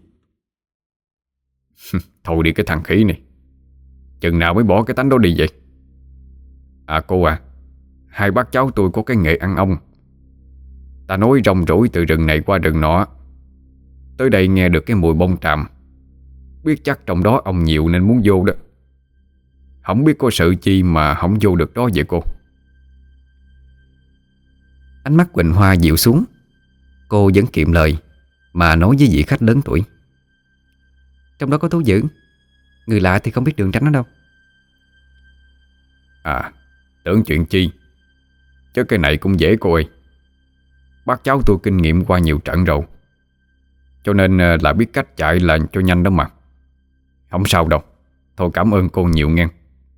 Thôi đi cái thằng khỉ này, chừng nào mới bỏ cái tánh đó đi vậy? À cô à, 2 bác cháu tôi có cái nghề ăn ong. Ta nói rong ruổi từ rừng này qua rừng nọ, tới đây nghe được cái mùi bông tràm, biết chắc trong đó ong nhiều nên muốn vô đó. Không biết có sự chi mà không vô được đó vậy cô? Ánh mắt Quỳnh Hoa dịu xuống. Cô vẫn kiệm lời mà nói với vị khách lớn tuổi: "Trong đó có thú dữ, người lạ thì không biết đường tránh nó đâu." À, tưởng chuyện chi, chứ cái này cũng dễ cô ơi. Bác cháu tôi kinh nghiệm qua nhiều trận rồi, cho nên là biết cách chạy là cho nhanh đó mà. Không sao đâu. Thôi cảm ơn cô nhiều nghe.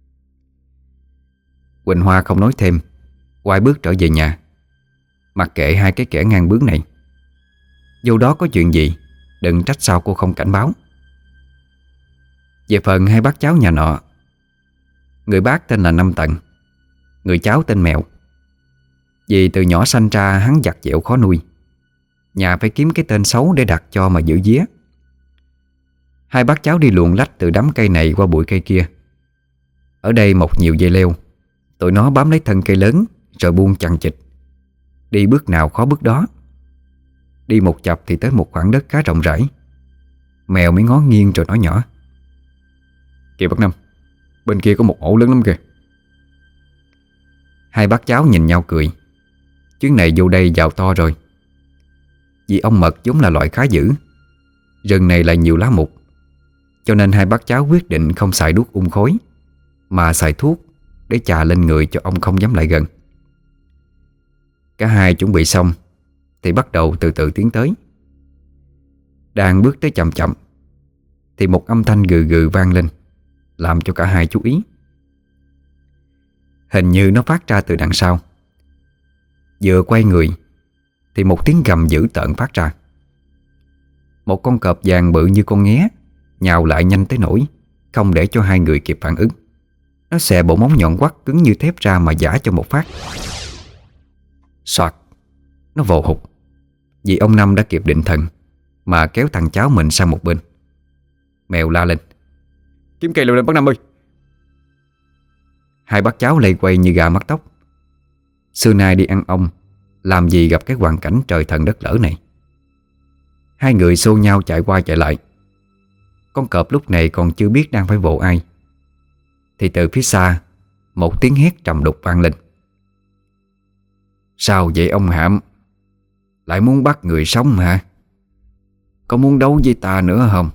Quỳnh Hoa không nói thêm, quay bước trở về nhà. Mặc kệ hai cái kẻ ngang bướng này, dù đó có chuyện gì đừng trách sao cô không cảnh báo. Về phần hai bác cháu nhà nọ, người bác tên là Năm Tận, người cháu tên Mèo. Vì từ nhỏ sanh ra hắn giặt dẹo khó nuôi, nhà phải kiếm cái tên xấu để đặt cho mà giữ vía. Hai bác cháu đi luồn lách từ đám cây này qua bụi cây kia. Ở đây mọc nhiều dây leo, tụi nó bám lấy thân cây lớn rồi buông chằng chịt, đi bước nào khó bước đó. Đi một chập thì tới một khoảng đất khá rộng rãi. Mèo mới ngó nghiêng rồi nói nhỏ: "Kìa bác Năm, bên kia có một ổ lớn lắm kìa." Hai bác cháu nhìn nhau cười. Chuyến này vô đây giàu to rồi. Vì ong mật vốn là loại khá dữ, rừng này lại nhiều lá mục, cho nên hai bác cháu quyết định không xài đuốc khói, mà xài thuốc để chà lên người cho ong không dám lại gần. Cả hai chuẩn bị xong thì bắt đầu từ từ tiến tới. Đang bước tới chậm chậm thì một âm thanh gừ gừ vang lên, làm cho cả hai chú ý. Hình như nó phát ra từ đằng sau. Vừa quay người thì một tiếng gầm dữ tợn phát ra. Một con cọp vàng bự như con nghé nhào lại nhanh tới nỗi không để cho hai người kịp phản ứng. Nó xè bộ móng nhọn quắt cứng như thép ra mà giã cho một phát. Soạt, nó vồ hụt. Vì ông Năm đã kịp định thần mà kéo thằng cháu mình sang một bên. Mèo la lên: "Kiếm cây leo lên bác Năm ơi!" Hai bác cháu lây quay như gà mắc tóc. Xưa nay đi ăn ong, làm gì gặp cái hoàn cảnh trời thần đất lỡ này. Hai người xô nhau chạy qua chạy lại. Con cọp lúc này còn chưa biết đang phải vồ ai, thì từ phía xa một tiếng hét trầm đục vang lên: "Sao vậy ông Hạm? Lại muốn bắt người sống hả? Có muốn đấu với ta nữa không?"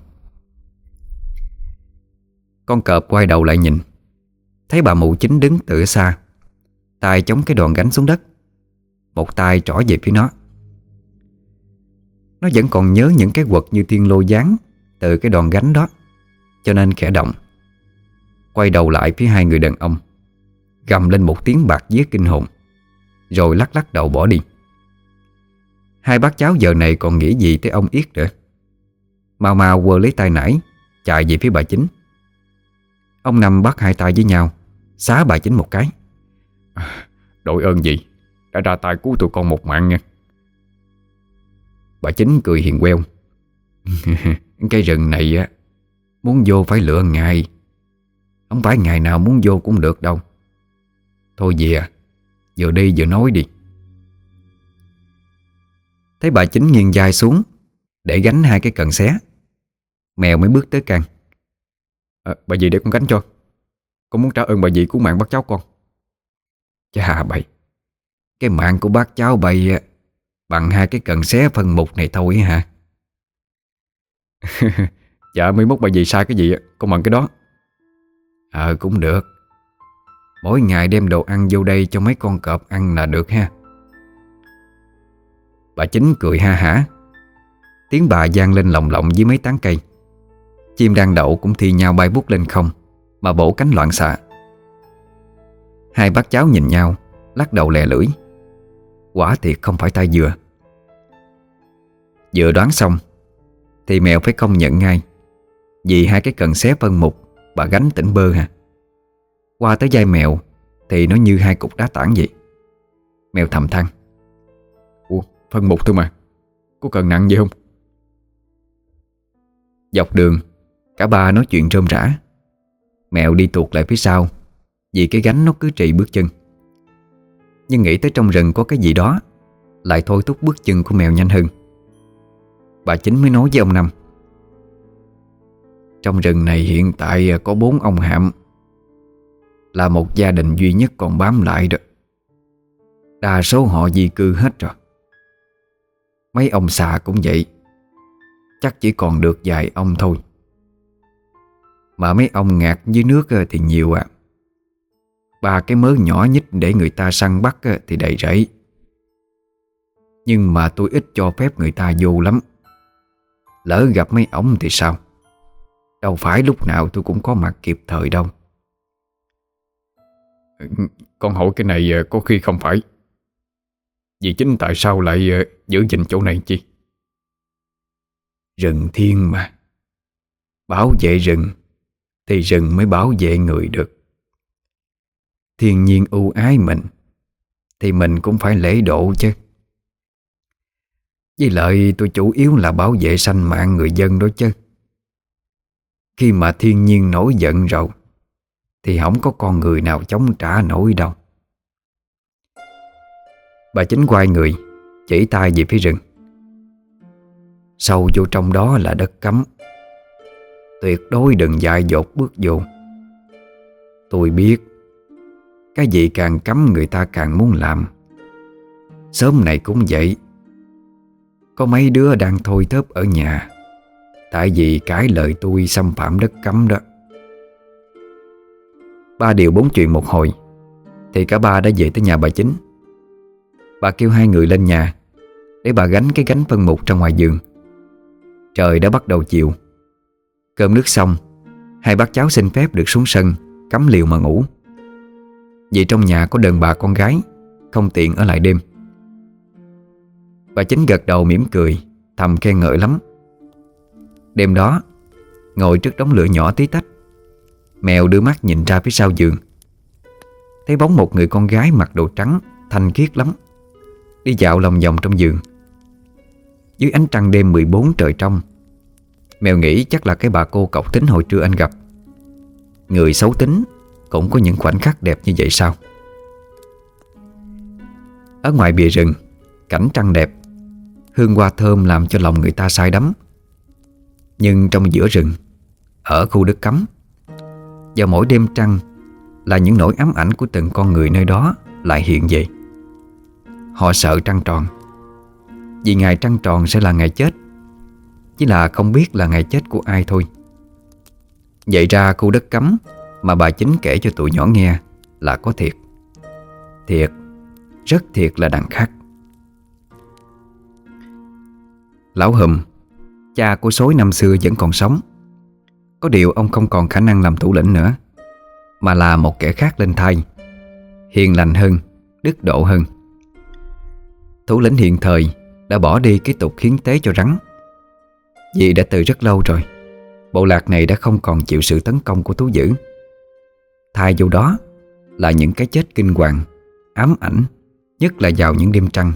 Con cọp quay đầu lại nhìn, thấy bà mụ chính đứng từ xa, tay chống cái đòn gánh xuống đất, một tay trỏ về phía nó. Nó vẫn còn nhớ những cái quật như thiên lôi giáng từ cái đòn gánh đó, cho nên khẽ động, quay đầu lại phía hai người đàn ông, gầm lên một tiếng bạc vía kinh hồn, rồi lắc lắc đầu bỏ đi. Hai bác cháu giờ này còn nghĩ gì tới ông Yết nữa. Mau mau quơ lấy tay nải chạy về phía bà chính. Ông Năm bắt hai tay với nhau, xá bà chính một cái: "Đội ơn gì đã ra tay cứu tụi con một mạng nha." Bà chính cười hiền queo: "Cái rừng này á, muốn vô phải lựa ngày, không phải ngày nào muốn vô cũng được đâu. Thôi về, vừa đi vừa nói đi." Thấy bà chính nghiêng vai xuống để gánh hai cái cần xé, Mèo mới bước tới can: "Bà dì để con gánh cho. Con muốn trả ơn bà dì cứu mạng bác cháu con." "Chà bậy, cái mạng của bác cháu bày bằng hai cái cần xé phân mục này thôi hả?" "Dạ mới mốt bà dì sai cái gì con bằng cái đó." Cũng được. Mỗi ngày đem đồ ăn vô đây cho mấy con cọp ăn là được ha." Bà chính cười ha hả. Tiếng bà vang lên lồng lộng dưới mấy tán cây. Chim đang đậu cũng thi nhau bay vút lên không mà bổ cánh loạn xạ. Hai bác cháu nhìn nhau, lắc đầu lè lưỡi. Quả thiệt không phải tai dừa. Vừa đoán xong thì Mèo phải công nhận ngay, vì hai cái cần xé phân mục bà gánh tỉnh bơ hả. Qua tới vai Mèo thì nó như hai cục đá tảng vậy. Mèo thầm than: "Ủa, phân mục thôi mà, có cần nặng gì không?" Dọc đường cả ba nói chuyện rôm rả. Mèo đi tuột lại phía sau, vì cái gánh nó cứ trì bước chân. Nhưng nghĩ tới trong rừng có cái gì đó, lại thôi thúc bước chân của Mèo nhanh hơn. Bà chính mới nói với ông Năm: "Trong rừng này hiện tại có 4 ông Hạm, là một gia đình duy nhất còn bám lại đó. Đa số họ di cư hết rồi. Mấy ông xà cũng vậy, chắc chỉ còn được vài ông thôi. Mà mấy ông ngạt dưới nước thì nhiều à. 3 cái mớ nhỏ nhít để người ta săn bắt thì đầy rẫy. Nhưng mà tôi ít cho phép người ta vô lắm. Lỡ gặp mấy ổng thì sao? Đâu phải lúc nào tôi cũng có mặt kịp thời đâu. Con hỏi cái này có khi không phải. Vì chính tại sao lại giữ gìn chỗ này chi? Rừng thiêng mà. Bảo vệ rừng thì rừng mới bảo vệ người được. Thiên nhiên ưu ái mình thì mình cũng phải lễ độ chứ. Với lại tôi chủ yếu là bảo vệ sanh mạng người dân đó chứ. Khi mà thiên nhiên nổi giận rồi thì không có con người nào chống trả nổi đâu. Bà Chính quay người chỉ tay về phía rừng. Sâu vô trong đó là đất cấm. Tuyệt đối đừng dại dột bước vô. Tôi biết cái gì càng cấm người ta càng muốn làm. Sớm này cũng vậy. Có mấy đứa đang thôi thớp ở nhà tại vì cãi lời tôi xâm phạm đất cấm đó. 3 điều 4 chuyện một hồi thì cả ba đã về tới nhà bà Chính. Bà kêu 2 người lên nhà để bà gánh cái gánh phân mục ra ngoài giường. Trời đã bắt đầu chiều. Cơm nước xong, 2 bác cháu xin phép được xuống sân cắm liều mà ngủ. Vì trong nhà có đàn bà con gái, không tiện ở lại đêm. Bà Chính gật đầu mỉm cười, thầm khen ngợi lắm. Đêm đó, ngồi trước đống lửa nhỏ tí tách, mèo đưa mắt nhìn ra phía sau giường. Thấy bóng một người con gái mặc đồ trắng, thanh khiết lắm, đi dạo lòng vòng trong giường. Dưới ánh trăng đêm 14 trời trong, mèo nghĩ chắc là cái bà cô cọc tính hồi trưa anh gặp. Người xấu tính cũng có những khoảnh khắc đẹp như vậy sao? Ở ngoài bìa rừng, cảnh trăng đẹp, hương hoa thơm làm cho lòng người ta say đắm. Nhưng trong giữa rừng, ở khu đất cấm, vào mỗi đêm trăng là những nỗi ám ảnh của từng con người nơi đó lại hiện về. Họ sợ trăng tròn, vì ngày trăng tròn sẽ là ngày chết, chỉ là không biết là ngày chết của ai thôi. Vậy ra khu đất cấm mà bà Chính kể cho tụi nhỏ nghe là có thiệt. Thiệt, rất thiệt là đằng khác. Lão Hùm, cha của Sói năm xưa vẫn còn sống. Có điều ông không còn khả năng làm thủ lĩnh nữa, mà là một kẻ khác lên thay, hiền lành hơn, đức độ hơn. Thủ lĩnh hiện thời đã bỏ đi cái tục hiến tế cho rắn. Vì đã từ rất lâu rồi, bộ lạc này đã không còn chịu sự tấn công của thú dữ. Thay vào đó là những cái chết kinh hoàng, ám ảnh, nhất là vào những đêm trăng.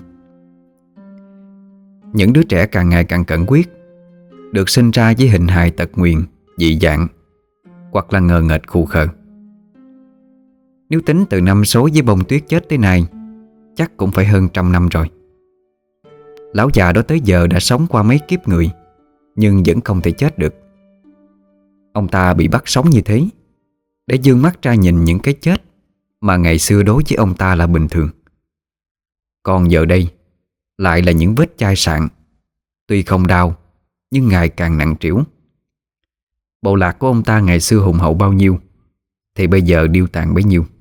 Những đứa trẻ càng ngày càng cận huyết, được sinh ra với hình hài tật nguyền, dị dạng, hoặc là ngờ nghệch khù khờ. Nếu tính từ năm Sói với Bông Tuyết chết tới nay, chắc cũng phải hơn 100 năm rồi. Lão già đó tới giờ đã sống qua mấy kiếp người, nhưng vẫn không thể chết được. Ông ta bị bắt sống như thế để dương mắt ra nhìn những cái chết mà ngày xưa đối với ông ta là bình thường. Còn giờ đây lại là những vết chai sạn, tuy không đau nhưng ngày càng nặng trĩu. Bộ lạc của ông ta ngày xưa hùng hậu bao nhiêu thì bây giờ điêu tàn bấy nhiêu.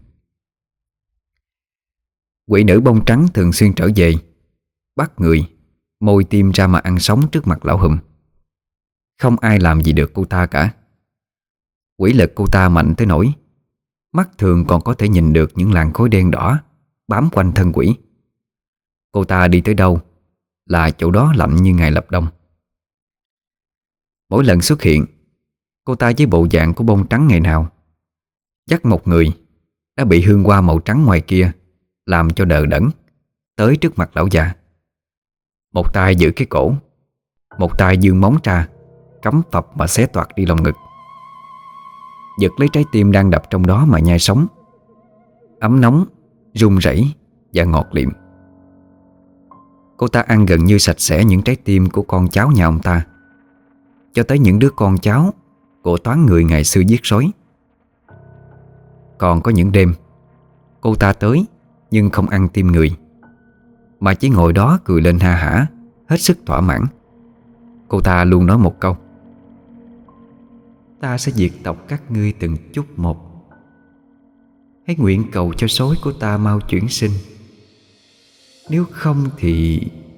Quỷ nữ bông trắng thường xuyên trở về, bắt người môi tim ra mà ăn sống trước mặt lão Hùm. Không ai làm gì được cô ta cả. Quỷ lực cô ta mạnh tới nỗi mắt thường còn có thể nhìn được những làn khói đen đỏ bám quanh thân quỷ. Cô ta đi tới đâu là chỗ đó lạnh như ngày lập đông. Mỗi lần xuất hiện, cô ta với bộ dạng của bông trắng ngày nào, dắt một người đã bị hương hoa màu trắng ngoài kia làm cho đờ đẫn, tới trước mặt lão già. Một tay giữ cái cổ, một tay giương móng ra, cắm phập mà xé toạc đi lòng ngực, giật lấy trái tim đang đập trong đó mà nhai sống. Ấm nóng, run rẩy và ngọt liệm. Cô ta ăn gần như sạch sẽ những trái tim của con cháu nhà ông ta, cho tới những đứa con cháu của toán người ngày xưa giết sói. Còn có những đêm cô ta tới nhưng không ăn tim người, mà chỉ ngồi đó cười lên ha hả, hết sức thỏa mãn. Cô ta luôn nói một câu: ta sẽ diệt tộc các ngươi từng chút một. Hãy nguyện cầu cho sói của ta mau chuyển sinh. Nếu không thì...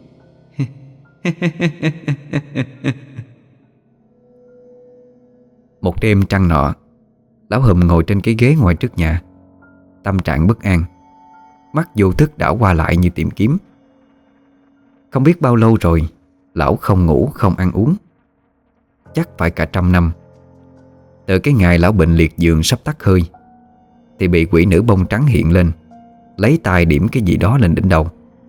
Một đêm trăng nọ, Lão Hùm ngồi trên cái ghế ngoài trước nhà, tâm trạng bất an, mắt vô thức đảo qua lại như tìm kiếm. Không biết bao lâu rồi lão không ngủ không ăn uống, chắc phải cả 100 năm. Từ cái ngày lão bệnh liệt giường sắp tắt hơi thì bị quỷ nữ bông trắng hiện lên, lấy tay điểm cái gì đó lên đỉnh đầu.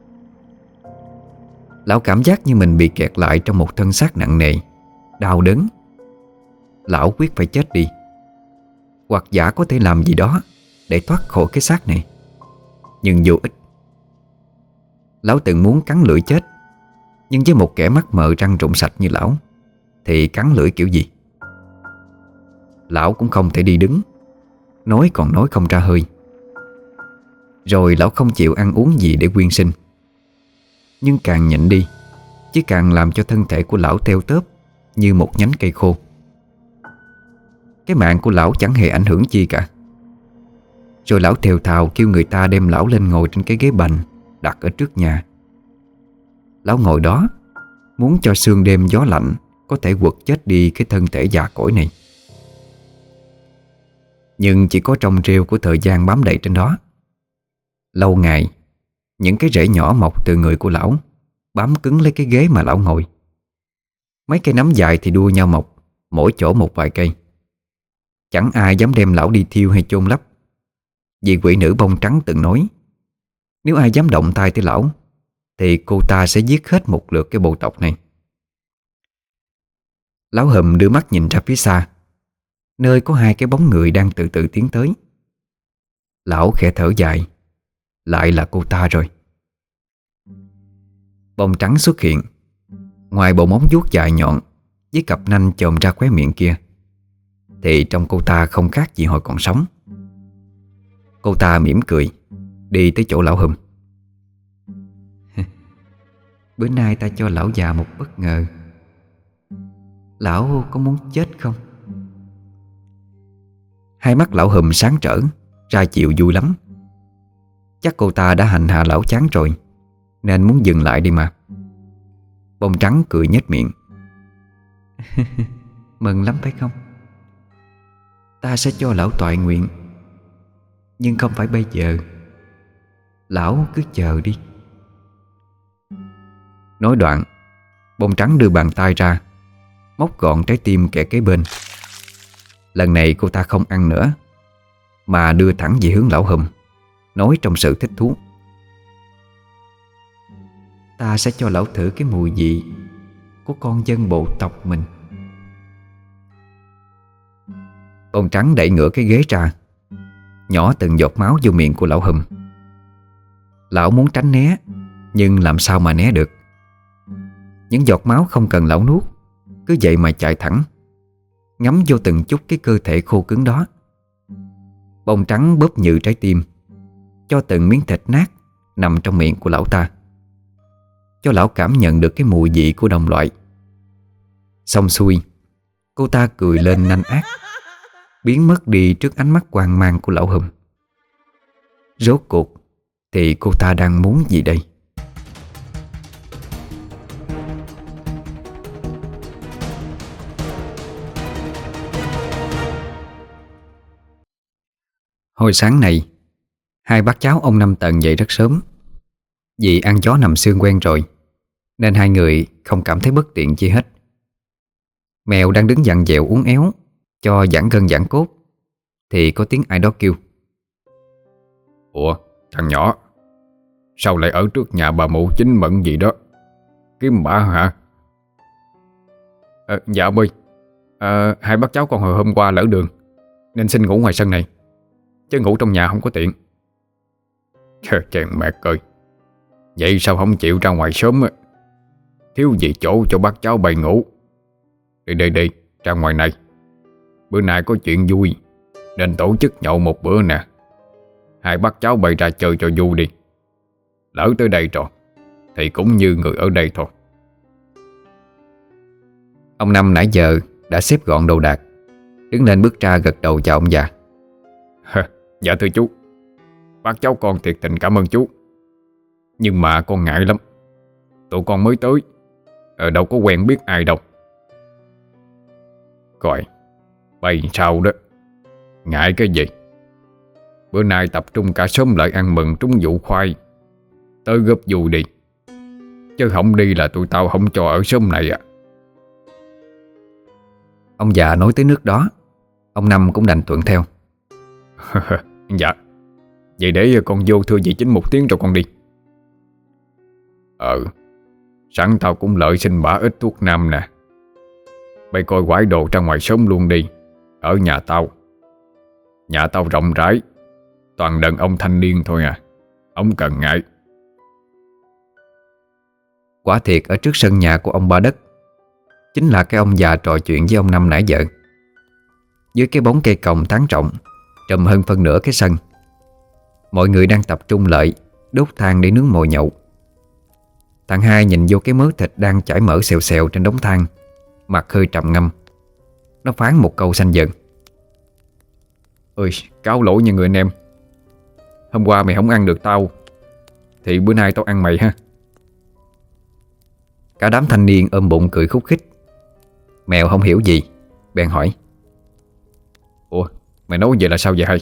Lão cảm giác như mình bị kẹt lại trong một thân xác nặng nề, đau đớn. Lão quyết phải chết đi, hoặc giả có thể làm gì đó để thoát khỏi cái xác này, nhưng vô ích. Lão từng muốn cắn lưỡi chết, nhưng với một kẻ mắt mờ răng rụng sạch như lão thì cắn lưỡi kiểu gì? Lão cũng không thể đi đứng, nói còn nói không ra hơi. Rồi lão không chịu ăn uống gì để quyên sinh. Nhưng càng nhịn đi, chỉ càng làm cho thân thể của lão teo tóp như một nhánh cây khô. Cái mạng của lão chẳng hề ảnh hưởng chi cả. Rồi lão thều thào kêu người ta đem lão lên ngồi trên cái ghế bành đặt ở trước nhà. Lão ngồi đó, muốn cho sương đêm gió lạnh có thể quật chết đi cái thân thể già cỗi này. Nhưng chỉ có trong rêu của thời gian bám đầy trên đó. Lâu ngày, những cái rễ nhỏ mọc từ người của lão bám cứng lấy cái ghế mà lão ngồi. Mấy cây nấm dài thì đua nhau mọc, mỗi chỗ một vài cây. Chẳng ai dám đem lão đi thiêu hay chôn lấp, vì quỷ nữ bông trắng từng nói, nếu ai dám động tay tới lão thì cô ta sẽ giết hết một lượt cái bộ tộc này. Lão Hùm đưa mắt nhìn ra phía xa, nơi có hai cái bóng người đang từ từ tiến tới. Lão khẽ thở dài, lại là cô ta rồi. Bông trắng xuất hiện, ngoài bộ móng vuốt dài nhọn với cặp nanh chồm ra khóe miệng kia, thì trong cô ta không khác gì hồi còn sống. Cô ta mỉm cười, đi tới chỗ lão Hùm. Bữa nay ta cho lão già một bất ngờ. Lão có muốn chết không? Hai mắt lão Hùm sáng trở, ra chiều vui lắm. Chắc cô ta đã hành hạ lão chán rồi, nên muốn dừng lại đi mà. Bông trắng cười nhếch miệng. Mừng lắm phải không? Ta sẽ cho lão toại nguyện, nhưng không phải bây giờ. Lão cứ chờ đi. Nói đoạn, bông trắng đưa bàn tay ra, móc gọn trái tim kẻ kế bên. Lần này cô ta không ăn nữa, mà đưa thẳng về hướng lão Hùm, nói trong sự thích thú. Ta sẽ cho lão thử cái mùi vị của con dân bộ tộc mình. Bông trắng đẩy ngửa cái ghế ra, nhỏ từng giọt máu vô miệng của lão Hùm. Lão muốn tránh né, nhưng làm sao mà né được. Những giọt máu không cần lão nuốt, cứ vậy mà chạy thẳng, ngấm vô từng chút cái cơ thể khô cứng đó. Bông trắng bóp nhự trái tim, cho từng miếng thịt nát nằm trong miệng của lão ta, cho lão cảm nhận được cái mùi vị của đồng loại. Xong xuôi, cô ta cười lên nanh ác, biến mất đi trước ánh mắt hoang mang của lão Hùm. Rốt cuộc thì cô ta đang muốn gì đây? Hồi sáng này, hai bác cháu ông Năm Tần dậy rất sớm. Vì ăn chó nằm xương quen rồi, nên hai người không cảm thấy bất tiện chi hết. Mèo đang đứng vặn vẹo uốn éo cho giãn gân giãn cốt, thì có tiếng ai đó kêu. Ủa, thằng nhỏ, sao lại ở trước nhà bà mụ Chính Mận gì đó? Kiếm bả hả? Dạ ông ơi, hai bác cháu con hồi hôm qua lỡ đường, nên xin ngủ ngoài sân này, chứ ngủ trong nhà không có tiện. Chèn mẹ ơi, vậy sao không chịu ra ngoài sớm á? Thiếu gì chỗ cho bác cháu bày ngủ. Đi, ra ngoài này. Bữa nay có chuyện vui, nên tổ chức nhậu một bữa nè. Hai bác cháu bày ra chơi cho vui đi. Lỡ tới đây rồi, thì cũng như người ở đây thôi. Ông Năm nãy giờ đã xếp gọn đồ đạc, đứng lên bước ra gật đầu chào ông già. Dạ thưa chú, bác cháu con thiệt tình cảm ơn chú. Nhưng mà con ngại lắm. Tụi con mới tới, đâu có quen biết ai đâu. Coi, bày sao đó. Ngại cái gì? Bữa nay tập trung cả xóm lại ăn mừng trúng vụ khoai. Tới góp vui đi, chứ không đi là tụi tao không cho ở xóm này à. Ông già nói tới nước đó, ông Năm cũng đành thuận theo. Dạ, vậy để con vô thưa dì Chính một tiếng rồi con đi. Sẵn tao cũng lợi xin bả ít thuốc nam nè. Bây coi quải đồ ra ngoài sớm luôn đi. Ở nhà tao. Nhà tao rộng rãi, toàn đàn ông thanh niên thôi à, không cần ngại. Quả thiệt ở trước sân nhà của ông Ba Đất chính là cái ông già trò chuyện với ông Năm nãy giờ. Dưới cái bóng cây còng tán trọng, trùm hơn phân nửa cái sân, mọi người đang tập trung lại đốt than để nướng mồi nhậu. Thằng Hai nhìn vô cái mớ thịt đang chảy mỡ xèo xèo trên đống than, mặt hơi trầm ngâm. Nó phán một câu xanh dần. Ơi, cáo lỗi nha người anh em. Hôm qua mày không ăn được tao, thì bữa nay tao ăn mày ha. Cả đám thanh niên ôm bụng cười khúc khích. Mèo không hiểu gì, bèn hỏi: Ủa, mày nói vậy là sao vậy hay?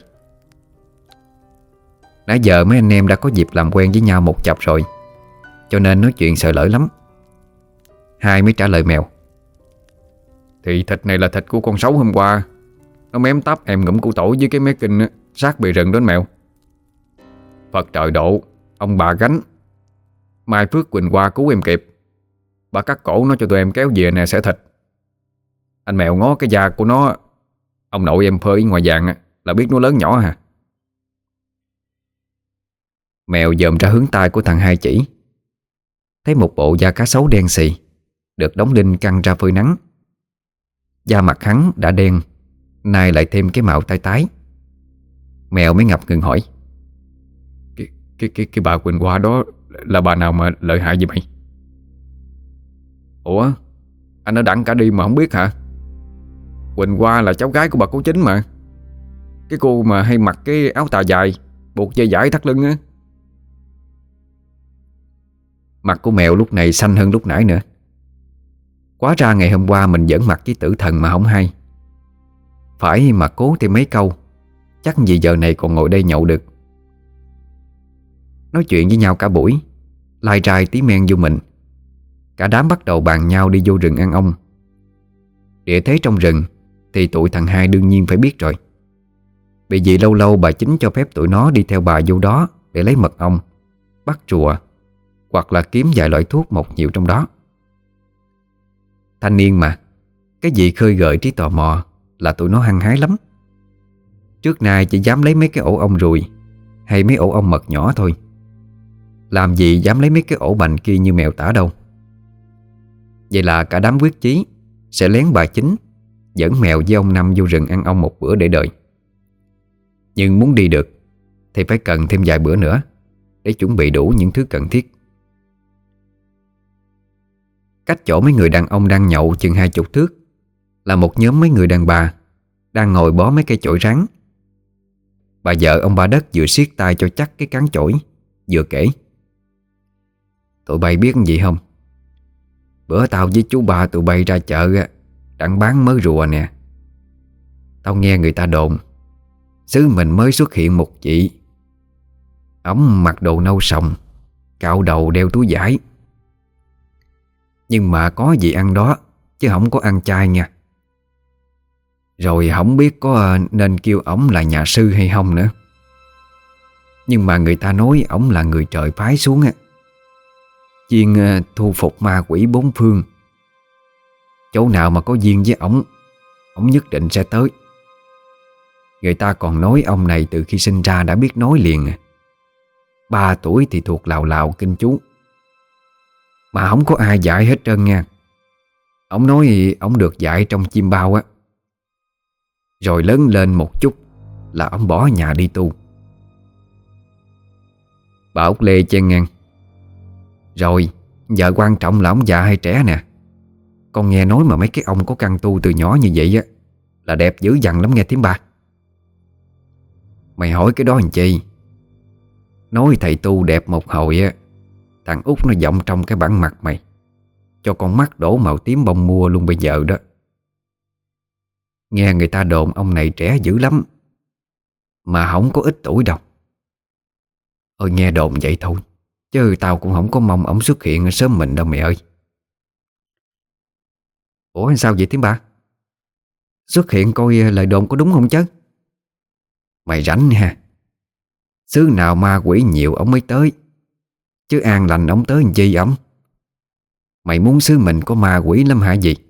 Nãy giờ mấy anh em đã có dịp làm quen với nhau một chập rồi, cho nên nói chuyện sợ lỡ lắm. Hai mới trả lời mèo: Thì thịt này là thịt của con sấu hôm qua. Nó mém tắp em ngụm củ tỏi với cái mé kinh á, sát bì rừng đến mèo. Phật trời độ, ông bà gánh. Mai Phước Quỳnh qua cứu em kịp. Bà cắt cổ nó cho tụi em kéo về nè xẻ thịt. Anh mèo ngó cái da của nó. Ông nội em phơi ngoài vàng á, là biết nó lớn nhỏ hả? Mèo dòm ra hướng tay của thằng Hai chỉ, thấy một bộ da cá sấu đen xì được đóng đinh căng ra phơi nắng. Da mặt hắn đã đen, nay lại thêm cái mạo tái tái. Mèo mới ngập ngừng hỏi: Cái bà Quỳnh qua đó là bà nào mà lợi hại vậy mày? Ủa, anh đã đặng cả đi mà không biết hả? Quỳnh qua là cháu gái của bà Cố Chính mà. Cái cô mà hay mặc cái áo tà dài, buộc dây dải thắt lưng á. Mặt của mèo lúc này xanh hơn lúc nãy nữa. Quá ra ngày hôm qua mình giỡn mặt với tử thần mà không hay. Phải mà cố thêm mấy câu, chắc gì giờ này còn ngồi đây nhậu được. Nói chuyện với nhau cả buổi, lai rai tí men vô mình. Cả đám bắt đầu bàn nhau đi vô rừng ăn ong. Địa thế trong rừng thì tụi thằng Hai đương nhiên phải biết rồi. Bởi vì lâu lâu bà Chính cho phép tụi nó đi theo bà vô đó để lấy mật ong, bắt rùa, hoặc là kiếm vài loại thuốc mộc nhiều trong đó. Thanh niên mà, cái gì khơi gợi trí tò mò là tụi nó hăng hái lắm. Trước nay chỉ dám lấy mấy cái ổ ong ruồi hay mấy ổ ong mật nhỏ thôi, làm gì dám lấy mấy cái ổ bành kia như mèo tả đâu. Vậy là cả đám quyết chí sẽ lén bà Chính dẫn mèo với ông Năm vô rừng ăn ong một bữa để đợi. Nhưng muốn đi được thì phải cần thêm vài bữa nữa để chuẩn bị đủ những thứ cần thiết. Cách chỗ mấy người đàn ông đang nhậu chừng 20 thước là một nhóm mấy người đàn bà đang ngồi bó mấy cây chổi rắn. Bà vợ ông Ba Đất vừa siết tay cho chắc cái cán chổi, vừa kể: Tụi bay biết gì không? Bữa tao với chú ba tụi bay ra chợ đang bán mớ rùa nè. Tao nghe người ta đồn xứ mình mới xuất hiện một chị. Ổng mặc đồ nâu sòng, cạo đầu đeo túi vải. Nhưng mà có gì ăn đó, chứ không có ăn chay nha. Rồi không biết có nên kêu ổng là nhà sư hay không nữa. Nhưng mà người ta nói ổng là người trời phái xuống á, chuyên thu phục ma quỷ bốn phương. Chỗ nào mà có duyên với ổng nhất định sẽ tới. Người ta còn nói ông này từ khi sinh ra đã biết nói liền. 3 tuổi thì thuộc lào lào kinh chú, mà không có ai dạy hết trơn nha. Ông nói ông được dạy trong chim bao á. Rồi lớn lên một chút là ông bỏ nhà đi tu. Bà Út Lê chen ngang: Rồi, giờ quan trọng là ông già hay trẻ nè. Con nghe nói mà mấy cái ông có căn tu từ nhỏ như vậy á là đẹp dữ dằn lắm nghe thím ba. Mày hỏi cái đó làm chi? Nói thầy tu đẹp một hồi á, thằng út nó vọng trong cái bản mặt mày, cho con mắt đổ màu tím bông mua luôn bây giờ đó. Nghe người ta đồn ông này trẻ dữ lắm, mà không có ít tuổi đâu. Ôi nghe đồn vậy thôi, chứ tao cũng không có mong ổng xuất hiện sớm mình đâu mẹ ơi. Ủa sao vậy thím ba? Xuất hiện coi lời đồn có đúng không chứ? Mày rảnh ha. Xứ nào ma quỷ nhiều ổng mới tới, chứ an lành ổng tới làm chi ổng? Mày muốn xứ mình có ma quỷ lắm hả gì?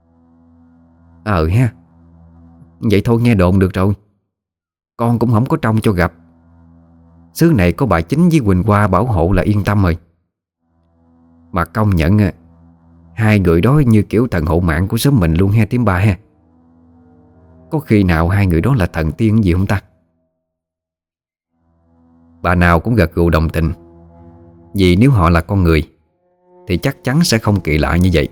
Ha. Vậy thôi nghe đồn được rồi, con cũng không có trông cho gặp. Xứ này có bà Chính với Quỳnh Hoa bảo hộ là yên tâm rồi. Mà công nhận hai người đó như kiểu thần hộ mạng của xóm mình luôn ha thím ba ha. Có khi nào hai người đó là thần tiên gì không ta? Bà nào cũng gật gù đồng tình, vì nếu họ là con người thì chắc chắn sẽ không kỳ lạ như vậy.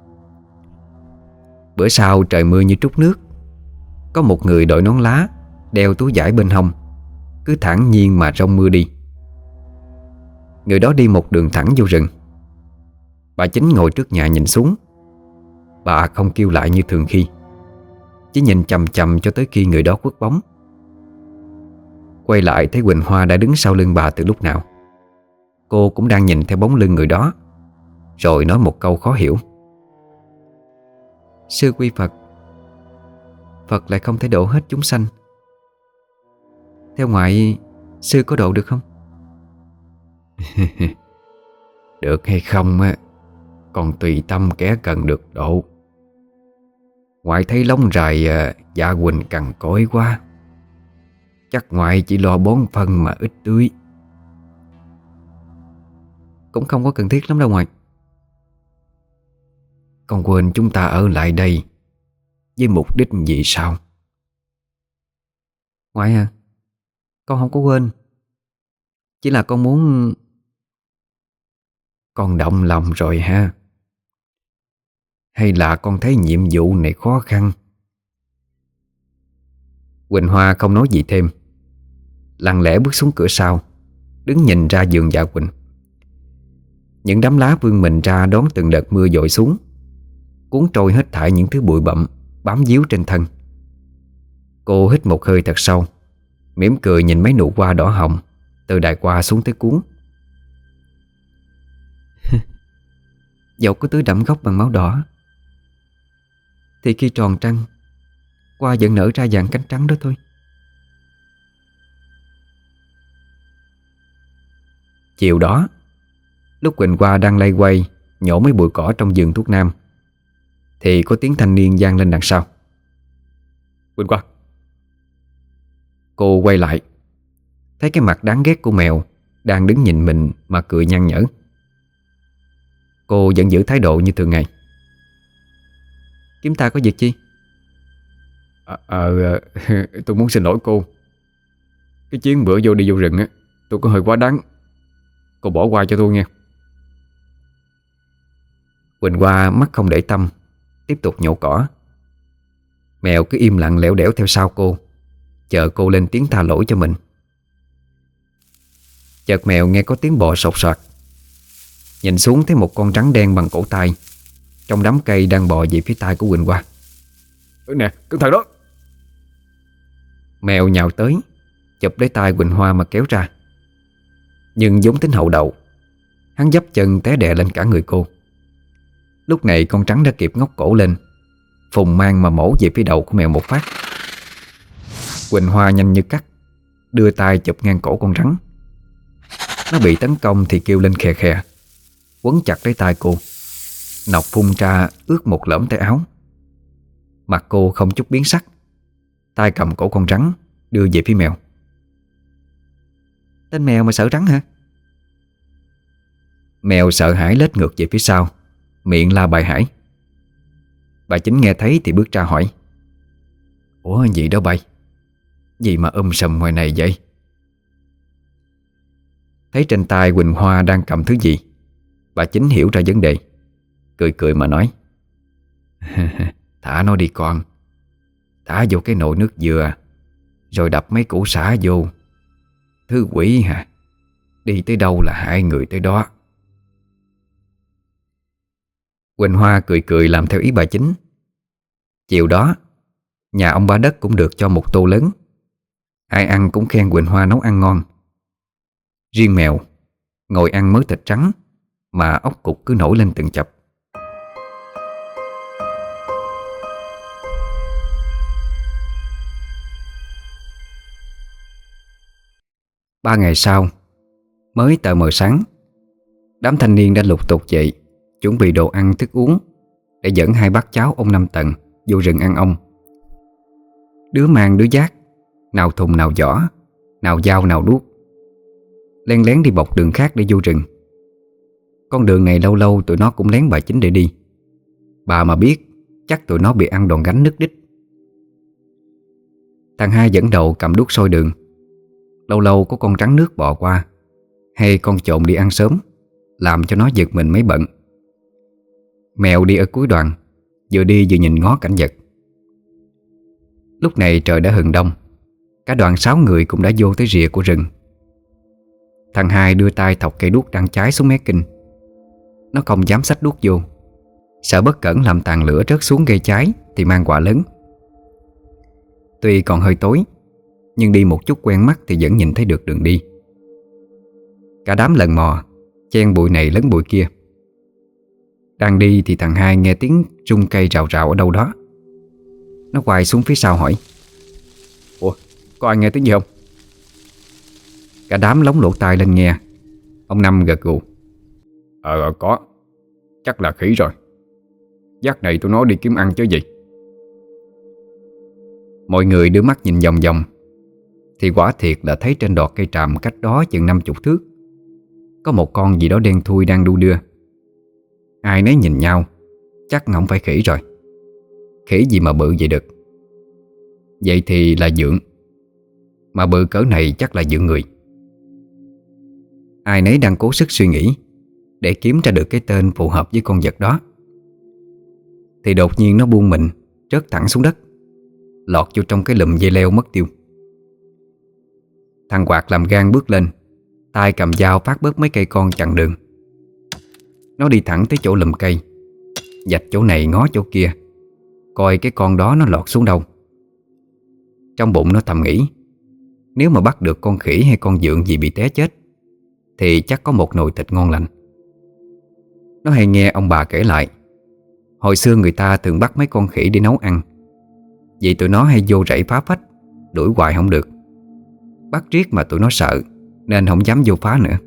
Bữa sau trời mưa như trút nước. Có một người đội nón lá, đeo túi vải bên hông, cứ thản nhiên mà rông mưa đi. Người đó đi một đường thẳng vô rừng. Bà Chính ngồi trước nhà nhìn xuống. Bà không kêu lại như thường khi, chỉ nhìn chằm chằm cho tới khi người đó khuất bóng. Quay lại thấy Quỳnh Hoa đã đứng sau lưng bà từ lúc nào. Cô cũng đang nhìn theo bóng lưng người đó, rồi nói một câu khó hiểu. Sư quy Phật, Phật lại không thể độ hết chúng sanh. Theo ngoại, sư có độ được không? Được hay không á, còn tùy tâm kẻ cần được độ. Ngoại thấy lông rài dạ Quỳnh cằn cỗi quá, chắc ngoại chỉ lo bón phân mà ít tưới. Cũng không có cần thiết lắm đâu ngoại. Con quên chúng ta ở lại đây với mục đích gì sao? Ngoại à, con không có quên. Chỉ là con muốn... Con động lòng rồi ha? Hay là con thấy nhiệm vụ này khó khăn? Quỳnh Hoa không nói gì thêm, lặng lẽ bước xuống cửa sau, đứng nhìn ra vườn dạ Quỳnh. Những đám lá vươn mình ra đón từng đợt mưa dội xuống, cuốn trôi hết thảy những thứ bụi bặm bám víu trên thân. Cô hít một hơi thật sâu, mỉm cười nhìn mấy nụ hoa đỏ hồng từ đài hoa xuống tới cuốn. Dẫu có tưới đẫm gốc bằng máu đỏ, thì khi tròn trăng, hoa vẫn nở ra dạng cánh trắng đó thôi. Chiều đó, lúc Quỳnh Hoa đang lay quay nhổ mấy bụi cỏ trong vườn thuốc nam, thì có tiếng thanh niên vang lên đằng sau. Quỳnh Hoa. Cô quay lại, thấy cái mặt đáng ghét của mèo đang đứng nhìn mình mà cười nhăn nhở. Cô vẫn giữ thái độ như thường ngày. Kiếm ta có việc chi? Tôi muốn xin lỗi cô. Cái chuyến bữa đi vô rừng á, tôi có hơi quá đáng. Cô bỏ qua cho tôi nghe. Quỳnh Hoa mắt không để tâm, tiếp tục nhổ cỏ. Mèo cứ im lặng lẻo đẻo theo sau cô, chờ cô lên tiếng tha lỗi cho mình. Chợt mèo nghe có tiếng bò sột soạt, nhìn xuống thấy một con rắn đen bằng cổ tay trong đám cây đang bò về phía tai của Quỳnh Hoa. Nè, cẩn thận đó. Mèo nhào tới, chụp lấy tay Quỳnh Hoa mà kéo ra. Nhưng giống tính hậu đậu, hắn dấp chân té đè lên cả người cô. Lúc này con rắn đã kịp ngóc cổ lên, phùng mang mà mổ về phía đầu của mèo một phát. Quỳnh Hoa nhanh như cắt, đưa tay chụp ngang cổ con rắn. Nó bị tấn công thì kêu lên khè khè, quấn chặt lấy tay cô. Nọc phun ra ướt một lõm tay áo. Mặt cô không chút biến sắc, tay cầm cổ con rắn đưa về phía mèo. Tên mèo mà sợ rắn hả? Mèo sợ hãi lết ngược về phía sau, miệng la bài hải. Bà Chính nghe thấy thì bước ra hỏi. Ủa gì đó bay? Gì mà sầm ngoài này vậy? Thấy trên tay Quỳnh Hoa đang cầm thứ gì, Bà Chính hiểu ra vấn đề, cười cười mà nói: Thả nó đi con. Thả vô cái nồi nước dừa, rồi đập mấy củ sả vô. Thứ quỷ hả? Đi tới đâu là hại người tới đó. Quỳnh Hoa cười cười làm theo ý bà Chính. Chiều đó, nhà ông Ba Đất cũng được cho một tô lớn. Ai ăn cũng khen Quỳnh Hoa nấu ăn ngon. Riêng mèo ngồi ăn mớ thịt trắng mà ốc cục cứ nổi lên từng chập. Ba ngày sau, mới tờ mờ sáng, đám thanh niên đã lục tục dậy, chuẩn bị đồ ăn thức uống để dẫn hai bác cháu ông Năm Tần vô rừng ăn ong. Đứa mang đứa vác, nào thùng nào giỏ, nào dao nào đuốc, len lén đi bọc đường khác để vô rừng. Con đường này lâu lâu tụi nó cũng lén bà Chính để đi. Bà mà biết chắc tụi nó bị ăn đòn gánh nứt đít. Thằng Hai dẫn đầu cầm đuốc soi đường. Lâu lâu có con rắn nước bò qua, hay con trộm đi ăn sớm, làm cho nó giật mình mấy bận. Mèo đi ở cuối đoàn, vừa đi vừa nhìn ngó cảnh vật. Lúc này trời đã hừng đông. Cả đoàn 6 người cũng đã vô tới rìa của rừng. Thằng Hai đưa tay thọc cây đuốc đang cháy xuống mé kinh. Nó không dám xách đuốc vô, sợ bất cẩn làm tàn lửa rớt xuống gây cháy thì mang quả lớn. Tuy còn hơi tối, nhưng đi một chút quen mắt thì vẫn nhìn thấy được đường đi. Cả đám lần mò, chen bụi này lấn bụi kia. Đang đi thì thằng Hai nghe tiếng rung cây rào rào ở đâu đó. Nó quay xuống phía sau hỏi: Ủa, có ai nghe tiếng gì không? Cả đám lóng lỗ tai lên nghe. Ông Năm gật gù: Có. Chắc là khỉ rồi. Dắt này tụi nó đi kiếm ăn chứ gì. Mọi người đưa mắt nhìn vòng vòng thì quả thiệt là thấy trên đọt cây tràm cách đó chừng 50 thước có một con gì đó đen thui đang đu đưa. Ai nấy nhìn nhau, chắc không phải khỉ rồi. Khỉ gì mà bự vậy được? Vậy thì là dượng. Mà bự cỡ này chắc là dượng người. Ai nấy đang cố sức suy nghĩ để kiếm ra được cái tên phù hợp với con vật đó, thì đột nhiên nó buông mình rớt thẳng xuống đất, lọt vô trong cái lùm dây leo mất tiêu. Thằng Quạt làm gan bước lên, tay cầm dao phát bớt mấy cây con chặn đường. Nó đi thẳng tới chỗ lùm cây, vạch chỗ này ngó chỗ kia, coi cái con đó nó lọt xuống đâu. Trong bụng nó thầm nghĩ, nếu mà bắt được con khỉ hay con dượng gì bị té chết thì chắc có một nồi thịt ngon lành. Nó hay nghe ông bà kể lại, hồi xưa người ta thường bắt mấy con khỉ để nấu ăn. Vì tụi nó hay vô rẫy phá phách, đuổi hoài không được. Bắt riết mà tụi nó sợ, nên không dám vô phá nữa.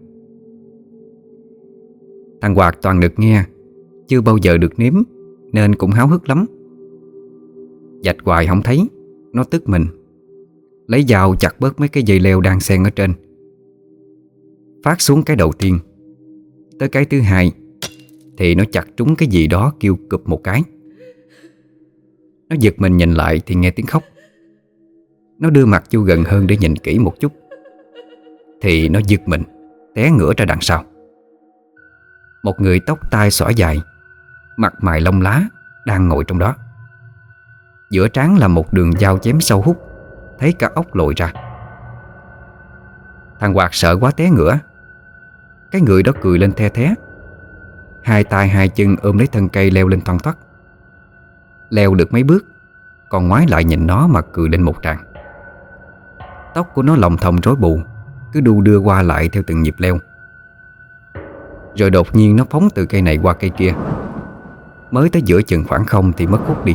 Thằng Hoạt toàn được nghe, chưa bao giờ được nếm, nên cũng háo hức lắm. Vạch hoài không thấy, nó tức mình, lấy dao chặt bớt mấy cái dây leo đang xen ở trên. Phát xuống cái đầu tiên, tới cái thứ hai thì nó chặt trúng cái gì đó kêu cụp một cái. Nó giật mình nhìn lại thì nghe tiếng khóc. Nó đưa mặt vô gần hơn để nhìn kỹ một chút, thì nó giật mình té ngửa ra đằng sau. Một người tóc tai xõa dài, mặt mày lông lá đang ngồi trong đó. Giữa trán là một đường dao chém sâu hút, thấy cả ốc lồi ra. Thằng Hoạt sợ quá té ngửa. Cái người đó cười lên the thé, hai tay hai chân ôm lấy thân cây leo lên thoăn thoắt. Leo được mấy bước, còn ngoái lại nhìn nó mà cười lên một tràng. Tóc của nó lồng thòng rối bù, cứ đu đưa qua lại theo từng nhịp leo. Rồi đột nhiên nó phóng từ cây này qua cây kia. Mới tới giữa chừng khoảng không thì mất hút đi.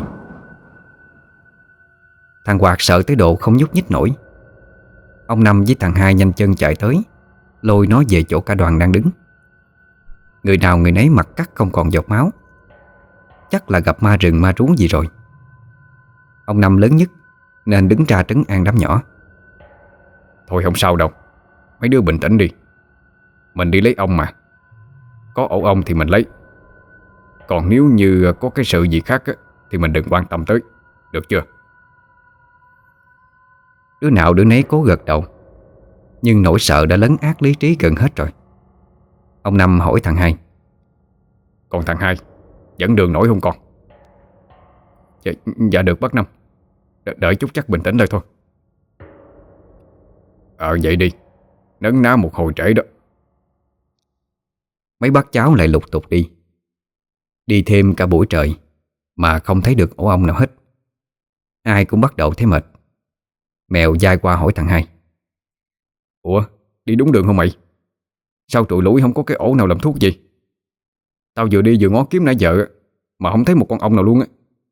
Thằng Hoạt sợ tới độ không nhúc nhích nổi. Ông Năm với thằng Hai nhanh chân chạy tới, lôi nó về chỗ cả đoàn đang đứng. Người nào người nấy mặt cắt không còn giọt máu. Chắc là gặp ma rừng ma rú gì rồi. Ông Năm lớn nhất nên đứng ra trấn an đám nhỏ. Thôi không sao đâu, mấy đứa bình tĩnh đi. Mình đi lấy ong mà. Có ổ ong thì mình lấy. Còn nếu như có cái sự gì khác thì mình đừng quan tâm tới, được chưa? Đứa nào đứa nấy cố gật đầu, nhưng nỗi sợ đã lấn át lý trí gần hết rồi. Ông Năm hỏi thằng Hai: Còn thằng hai dẫn đường nổi không con? Dạ được bác Năm. Đợi chút chắc bình tĩnh lại thôi. Vậy đi, nấn ná một hồi trễ đó. Mấy bác cháu lại lục tục đi. Đi thêm cả buổi trời mà không thấy được ổ ong nào hết. Ai cũng bắt đầu thấy mệt. Mèo dai qua hỏi thằng hai: Ủa, đi đúng đường không mày? Sao tụi lũi không có cái ổ nào làm thuốc gì? Tao vừa đi vừa ngó kiếm nãy giờ mà không thấy một con ong nào luôn á.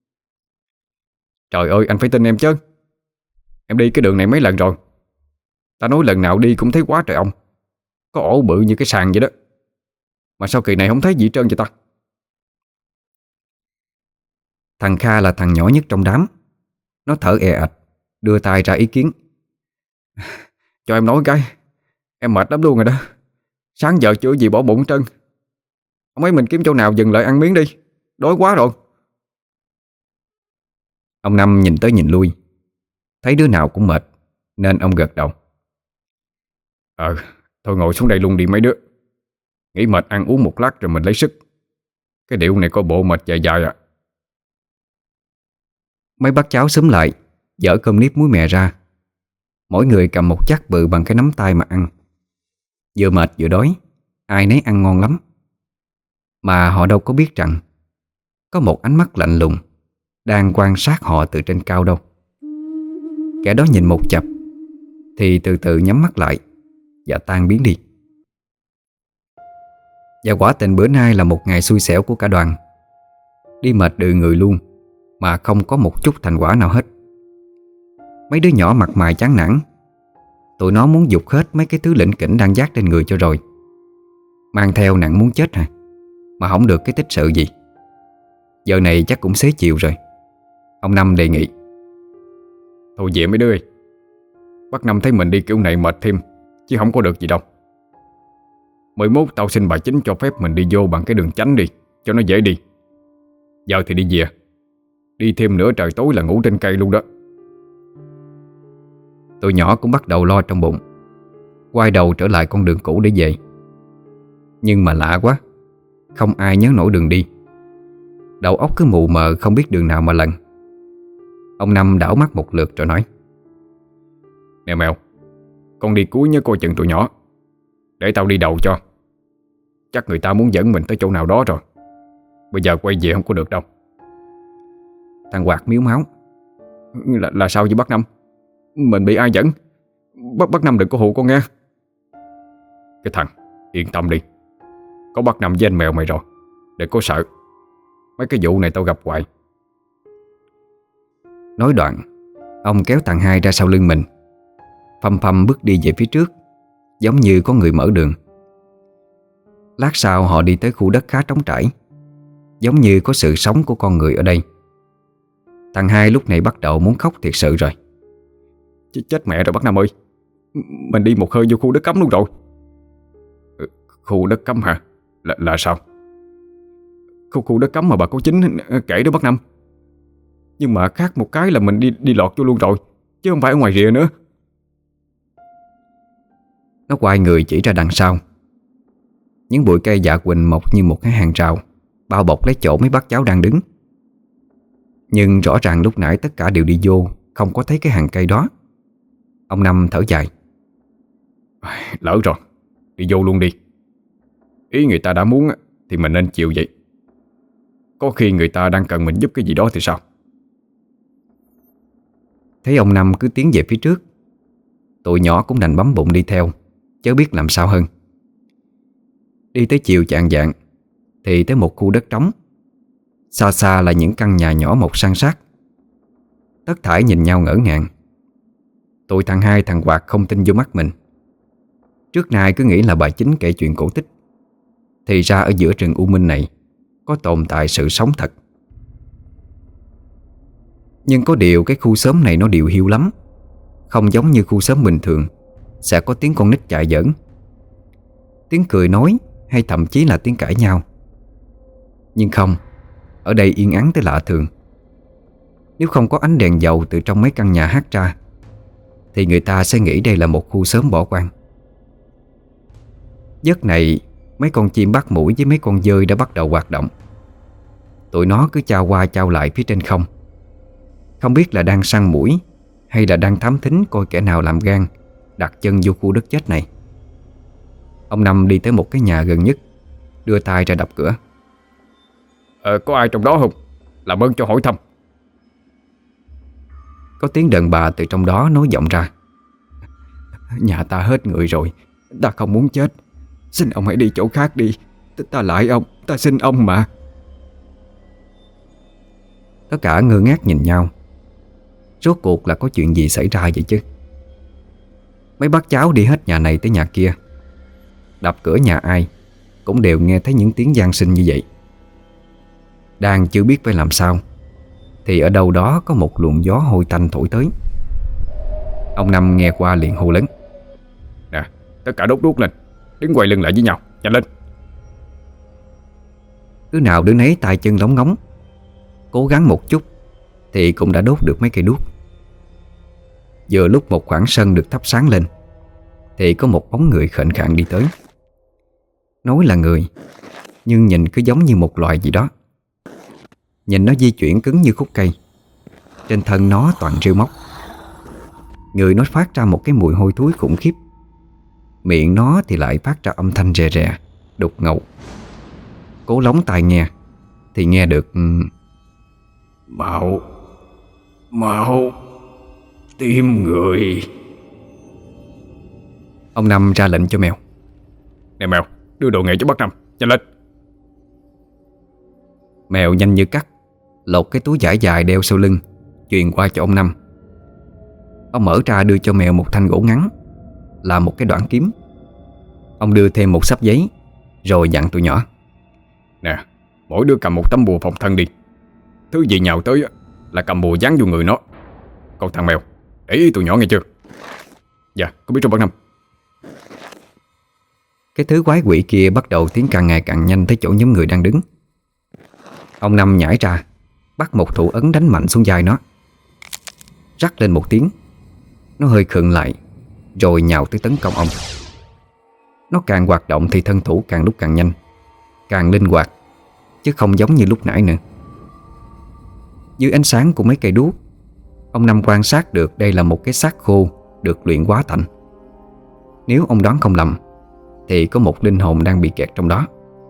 Trời ơi, anh phải tin em chứ. Em đi cái đường này mấy lần rồi. Tao nói lần nào đi cũng thấy quá trời ong. Có ổ bự như cái sàn vậy đó. Mà sao kỳ này không thấy gì hết trơn vậy ta? Thằng Kha là thằng nhỏ nhất trong đám. Nó thở è ạch, đưa tay ra ý kiến: Cho em nói cái, em mệt lắm luôn rồi đó. Sáng giờ chưa gì bỏ bụng hết trơn. Không mấy mình kiếm chỗ nào dừng lại ăn miếng đi. Đói quá rồi. Ông Năm nhìn tới nhìn lui, thấy đứa nào cũng mệt nên ông gật đầu: Thôi ngồi xuống đây luôn đi mấy đứa. Nghỉ mệt ăn uống một lát rồi mình lấy sức. Cái điệu này có bộ mệt dài dài à. Mấy bác cháu xúm lại dở cơm nếp muối mè ra. Mỗi người cầm một chắc bự bằng cái nắm tay mà ăn. Vừa mệt vừa đói, ai nấy ăn ngon lắm. Mà họ đâu có biết rằng có một ánh mắt lạnh lùng đang quan sát họ từ trên cao đâu. Kẻ đó nhìn một chập thì từ từ nhắm mắt lại và tan biến đi. Và quả tình bữa nay là một ngày xui xẻo của cả đoàn. Đi mệt đừ người luôn mà không có một chút thành quả nào hết. Mấy đứa nhỏ mặt mày chán nản. Tụi nó muốn giục hết mấy cái thứ lỉnh kỉnh đang vác trên người cho rồi. Mang theo nặng muốn chết hả? Mà không được cái tích sự gì. Giờ này chắc cũng xế chiều rồi. Ông Năm đề nghị: Thôi về mấy đứa ơi. Bác Năm thấy mình đi kiểu này mệt thêm, chứ không có được gì đâu. 11 tao xin bà chính cho phép mình đi vô bằng cái đường chánh đi, cho nó dễ đi. Giờ thì đi về. Đi thêm nửa trời tối là ngủ trên cây luôn đó. Tụi nhỏ cũng bắt đầu lo trong bụng, quay đầu trở lại con đường cũ để về. Nhưng mà lạ quá, không ai nhớ nổi đường đi. Đầu óc cứ mù mờ không biết đường nào mà lần. Ông Năm đảo mắt một lượt rồi nói: Nè mèo, con đi cuối nhớ coi chừng tụi nhỏ. Để tao đi đầu cho. Chắc người ta muốn dẫn mình tới chỗ nào đó rồi. Bây giờ quay về không có được đâu. Thằng Hoạt miếu máu: Là sao vậy bác Năm? Mình bị ai dẫn? Bác Năm đừng có hù con nghe. Cái thằng, yên tâm đi. Có bác Năm với anh mèo mày rồi. Đừng có sợ. Mấy cái vụ này tao gặp hoài. Nói đoạn, ông kéo thằng hai ra sau lưng mình, phầm phầm bước đi về phía trước, giống như có người mở đường. Lát sau họ đi tới khu đất khá trống trải, giống như có sự sống của con người ở đây. Thằng hai lúc này bắt đầu muốn khóc thiệt sự rồi. Chết mẹ rồi bác Năm ơi. Mình đi một hơi vô khu đất cấm luôn rồi. Khu đất cấm hả? Là sao? Khu đất cấm mà bà cô Chính kể đó bác Năm. Nhưng mà khác một cái là mình đi lọt vô luôn rồi, chứ không phải ở ngoài rìa nữa. Nó quay người chỉ ra đằng sau. Những bụi cây dạ quỳnh mọc như một cái hàng rào, bao bọc lấy chỗ mấy bác cháu đang đứng. Nhưng rõ ràng lúc nãy tất cả đều đi vô, không có thấy cái hàng cây đó. Ông Năm thở dài: Lỡ rồi, đi vô luôn đi. Ý người ta đã muốn thì mình nên chịu vậy. Có khi người ta đang cần mình giúp cái gì đó thì sao? Thấy ông Năm cứ tiến về phía trước, tụi nhỏ cũng đành bấm bụng đi theo, chớ biết làm sao hơn. Đi tới chiều chạng vạng thì tới một khu đất trống. Xa xa là những căn nhà nhỏ mọc san sát. Tất thảy nhìn nhau ngỡ ngàng. Tụi thằng hai thằng Hoạt không tin vô mắt mình. Trước nay cứ nghĩ là bà Chính kể chuyện cổ tích, thì ra ở giữa rừng u minh này có tồn tại sự sống thật. Nhưng có điều cái khu xóm này nó điều hiu lắm. Không giống như khu xóm bình thường sẽ có tiếng con nít chạy giỡn, tiếng cười nói, hay thậm chí là tiếng cãi nhau. Nhưng không, ở đây yên ắng tới lạ thường. Nếu không có ánh đèn dầu từ trong mấy căn nhà hắt ra thì người ta sẽ nghĩ đây là một khu xóm bỏ hoang. Giấc này mấy con chim bắt muỗi với mấy con dơi đã bắt đầu hoạt động. Tụi nó cứ chao qua chao lại phía trên không. Không biết là đang săn muỗi hay là đang thám thính coi kẻ nào làm gan đặt chân vô khu đất chết này. Ông Năm đi tới một cái nhà gần nhất, đưa tay ra đập cửa. Có ai trong đó không? Làm ơn cho hỏi thăm. Có tiếng đàn bà từ trong đó nói vọng ra. Nhà ta hết người rồi, ta không muốn chết. Xin ông hãy đi chỗ khác đi. Ta lại ông, ta xin ông mà. Tất cả ngơ ngác nhìn nhau. Rốt cuộc là có chuyện gì xảy ra vậy chứ? Mấy bác cháu đi hết nhà này tới nhà kia, đập cửa nhà ai cũng đều nghe thấy những tiếng van xin như vậy. Đang chưa biết phải làm sao thì ở đâu đó có một luồng gió hôi tanh thổi tới. Ông Năm nghe qua liền hô lớn. Nè, tất cả đốt đuốc lên, đứng quay lưng lại với nhau, nhanh lên. Đứa nào đứa nấy tay chân lóng ngóng, cố gắng một chút thì cũng đã đốt được mấy cây đuốc. Vừa lúc một khoảng sân được thắp sáng lên thì có một bóng người khệnh khạng đi tới. Nói là người, nhưng nhìn cứ giống như một loài gì đó. Nhìn nó di chuyển cứng như khúc cây. Trên thân nó toàn rêu móc. Người nó phát ra một cái mùi hôi thối khủng khiếp. Miệng nó thì lại phát ra âm thanh rè rè, đục ngầu. Cố lóng tai nghe thì nghe được Mau, mau, tìm người. Ông Năm ra lệnh cho mèo. Nè mèo, đưa đồ nghề cho bác Năm, nhanh lên. Mèo nhanh như cắt lột cái túi vải dài đeo sau lưng, truyền qua cho ông Năm. Ông mở ra đưa cho mèo một thanh gỗ ngắn, là một cái đoạn kiếm. Ông đưa thêm một xấp giấy, rồi dặn tụi nhỏ. Nè, mỗi đứa cầm một tấm bùa phòng thân đi. Thứ gì nhào tới là cầm bùa dán vô người nó. Còn thằng mèo, để ý tụi nhỏ nghe chưa? Dạ, có biết trong bác Năm. Cái thứ quái quỷ kia bắt đầu tiến càng ngày càng nhanh tới chỗ nhóm người đang đứng. Ông Năm nhảy ra, bắt một thủ ấn đánh mạnh xuống vai nó. Rắc lên một tiếng, nó hơi khựng lại, rồi nhào tới tấn công ông. Nó càng hoạt động thì thân thủ càng lúc càng nhanh, càng linh hoạt, chứ không giống như lúc nãy nữa. Dưới ánh sáng của mấy cây đuốc, ông Năm quan sát được đây là một cái xác khô được luyện hóa thành. Nếu ông đoán không lầm thì có một linh hồn đang bị kẹt trong đó.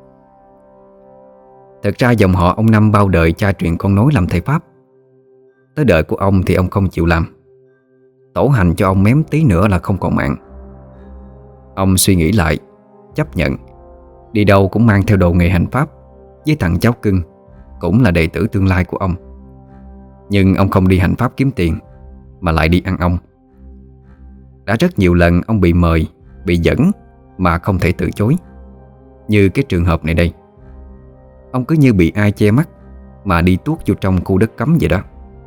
Thật ra dòng họ ông Năm bao đời cha truyền con nối làm thầy pháp. Tới đời của ông thì ông không chịu làm. Tổ hành cho ông mém tí nữa là không còn mạng. Ông suy nghĩ lại, chấp nhận, đi đâu cũng mang theo đồ nghề hành pháp với thằng cháu cưng, cũng là đệ tử tương lai của ông. Nhưng ông không đi hành pháp kiếm tiền, mà lại đi ăn ong. Đã rất nhiều lần ông bị mời, bị dẫn mà không thể từ chối. Như cái trường hợp này đây, ông cứ như bị ai che mắt mà đi tuốt vô trong khu đất cấm vậy đó.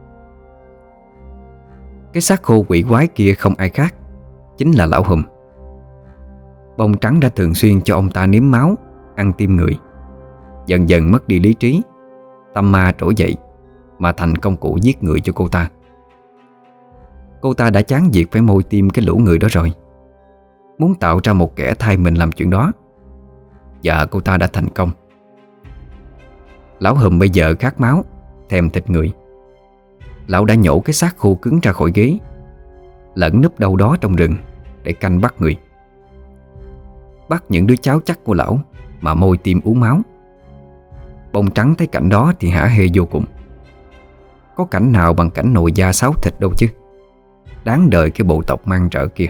Cái xác khô quỷ quái kia không ai khác, chính là lão Hùm. Bông Trắng đã thường xuyên cho ông ta nếm máu, ăn tim người. Dần dần mất đi lý trí, tâm ma trỗi dậy, mà thành công cụ giết người cho cô ta. Cô ta đã chán việc phải môi tim cái lũ người đó rồi, muốn tạo ra một kẻ thay mình làm chuyện đó. Và cô ta đã thành công. Lão Hùm bây giờ khát máu, thèm thịt người. Lão đã nhổ cái xác khô cứng ra khỏi ghế, lẫn núp đâu đó trong rừng để canh bắt người. Bắt những đứa cháu chắc của lão mà môi tim uống máu. Bông Trắng thấy cảnh đó thì hả hê vô cùng. Có cảnh nào bằng cảnh nồi da sáo thịt đâu chứ. Đáng đời cái bộ tộc mang rợ kia.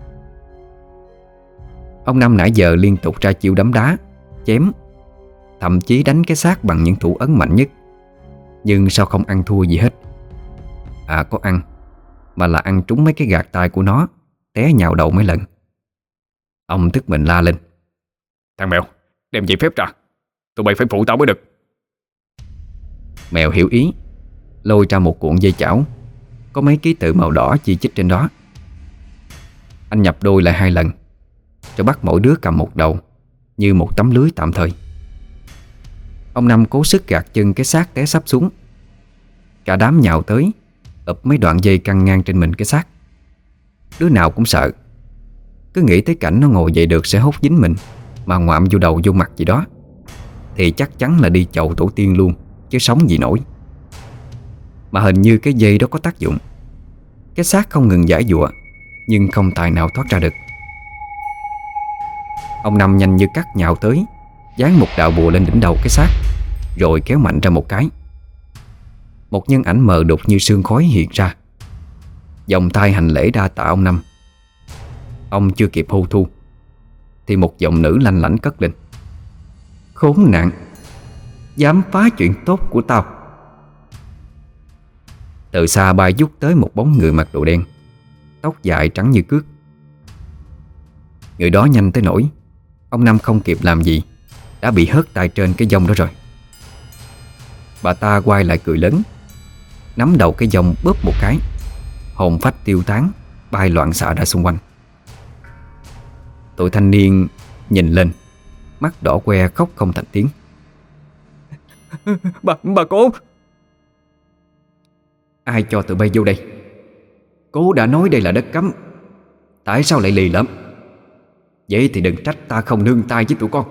Ông Năm nãy giờ liên tục ra chiêu đấm đá, chém, thậm chí đánh cái xác bằng những thủ ấn mạnh nhất. Nhưng sao không ăn thua gì hết. À có ăn, mà là ăn trúng mấy cái gạt tay của nó, té nhào đầu mấy lần. Ông tức mình la lên. Thằng mèo, đem giấy phép ra, tụi bay phải phụ tao mới được. Mèo hiểu ý, lôi ra một cuộn dây chảo, có mấy ký tự màu đỏ chi chít trên đó. Anh nhập đôi lại 2 lần, cho bắt mỗi đứa cầm một đầu, như một tấm lưới tạm thời. Ông Năm cố sức gạt chân cái xác té sắp xuống. Cả đám nhào tới, ập mấy đoạn dây căng ngang trên mình cái xác. Đứa nào cũng sợ, cứ nghĩ tới cảnh nó ngồi dậy được sẽ hốt dính mình, mà ngoạm vô đầu vô mặt gì đó thì chắc chắn là đi chầu tổ tiên luôn, chứ sống gì nổi. Mà hình như cái dây đó có tác dụng. Cái xác không ngừng giãy giụa, nhưng không tài nào thoát ra được. Ông Năm nhanh như cắt nhào tới, dán một đạo bùa lên đỉnh đầu cái xác, rồi kéo mạnh ra một cái. Một nhân ảnh mờ đục như sương khói hiện ra, vòng tay hành lễ đa tạ ông Năm. Ông chưa kịp hô thu thì một giọng nữ lanh lảnh cất lên: "Khốn nạn, dám phá chuyện tốt của tao." Từ xa bay vút tới một bóng người mặc đồ đen, tóc dài trắng như cước. Người đó nhanh tới nỗi ông Năm không kịp làm gì đã bị hất tay trên cái vong đó rồi. Bà ta quay lại cười lớn, nắm đầu cái vong bóp một cái, hồn phách tiêu tán, bay loạn xạ ra xung quanh. Tụi thanh niên nhìn lên, mắt đỏ que khóc không thành tiếng. Bà cố. Ai cho tụi bay vô đây? Cố đã nói đây là đất cấm, tại sao lại lì lợm? Vậy thì đừng trách ta không nương tay với tụi con.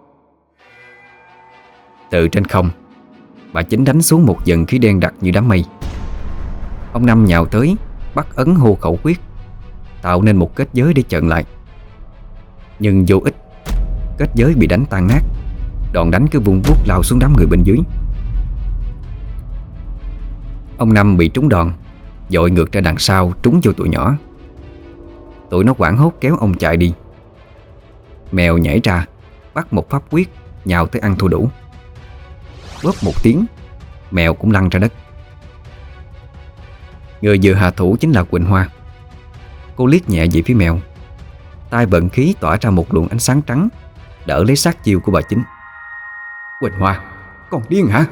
Từ trên không, bà Chính đánh xuống một dần khí đen đặc như đám mây. Ông Năm nhào tới, bắt ấn hô khẩu quyết, tạo nên một kết giới để chặn lại. Nhưng vô ích, kết giới bị đánh tan nát. Đòn đánh cứ vung vút lao xuống đám người bên dưới. Ông Năm bị trúng đòn, dội ngược ra đằng sau, trúng vô tụi nhỏ. Tụi nó hoảng hốt kéo ông chạy đi. Mèo nhảy ra, bắt một pháp quyết, nhào tới ăn thua đủ. Bóp một tiếng, mèo cũng lăn ra đất. Người vừa hạ thủ chính là Quỳnh Hoa. Cô liếc nhẹ về phía mèo, tay vận khí tỏa ra một luồng ánh sáng trắng, đỡ lấy sát chiêu của bà Chính. Quỳnh Hoa, con điên hả?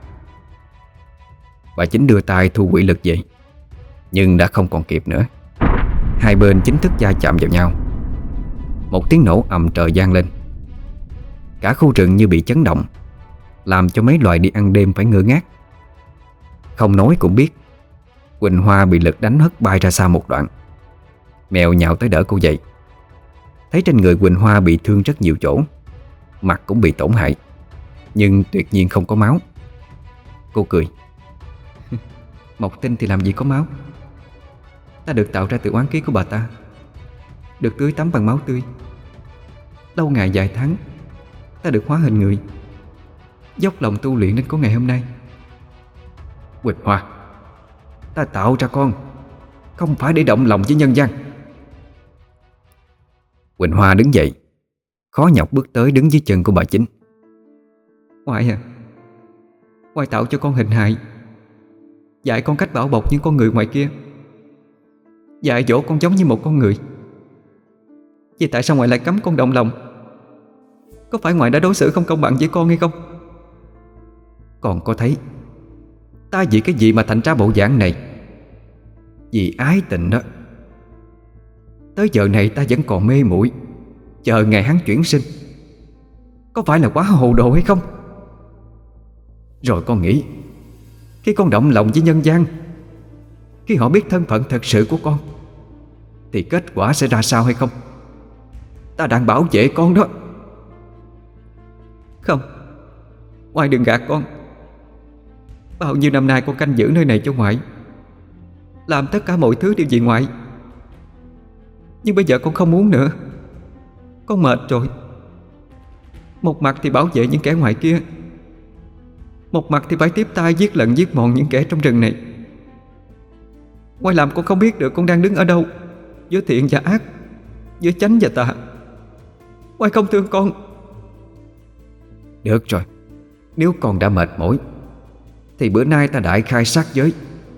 Bà Chính đưa tay thu quỷ lực về, nhưng đã không còn kịp nữa. Hai bên chính thức va chạm vào nhau. Một tiếng nổ ầm trời vang lên. Cả khu rừng như bị chấn động, làm cho mấy loài đi ăn đêm phải ngơ ngác. Không nói cũng biết, Quỳnh Hoa bị lực đánh hất bay ra xa một đoạn. Mèo nhào tới đỡ cô dậy. Thấy trên người Quỳnh Hoa bị thương rất nhiều chỗ, mặt cũng bị tổn hại, nhưng tuyệt nhiên không có máu. Cô cười: Mộc tinh thì làm gì có máu. Ta được tạo ra từ oán khí của bà ta, được tưới tắm bằng máu tươi. Lâu ngày vài tháng, ta được hóa hình người, dốc lòng tu luyện đến có ngày hôm nay. Quỳnh Hoa, ta tạo ra con không phải để động lòng với nhân gian. Quỳnh Hoa đứng dậy, khó nhọc bước tới đứng dưới chân của bà Chính. Ngoại à, ngoại tạo cho con hình hài, dạy con cách bảo bọc những con người ngoài kia, dạy dỗ con giống như một con người. Vì tại sao ngoại lại cấm con động lòng? Có phải ngoại đã đối xử không công bằng với con hay không? Con có thấy ta vì cái gì mà thành ra bộ dạng này? Vì ái tình đó. Tới giờ này ta vẫn còn mê muội, chờ ngày hắn chuyển sinh. Có phải là quá hồ đồ hay không? Rồi con nghĩ, khi con động lòng với nhân gian, khi họ biết thân phận thật sự của con, thì kết quả sẽ ra sao hay không? Ta đang bảo vệ con đó. Không, ngoại đừng gạt con. Bao nhiêu năm nay con canh giữ nơi này cho ngoại, làm tất cả mọi thứ đều vì ngoại. Nhưng bây giờ con không muốn nữa. Con mệt rồi. Một mặt thì bảo vệ những kẻ ngoài kia, một mặt thì phải tiếp tay giết lận giết mòn những kẻ trong rừng này. Ngoại làm con không biết được con đang đứng ở đâu, giữa thiện và ác, giữa chánh và tà. Ngoại không thương con. Được rồi, nếu con đã mệt mỏi thì bữa nay ta đại khai sát giới.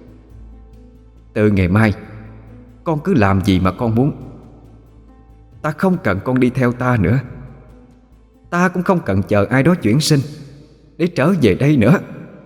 Từ ngày mai, con cứ làm gì mà con muốn. Ta không cần con đi theo ta nữa. Ta cũng không cần chờ ai đó chuyển sinh để trở về đây nữa.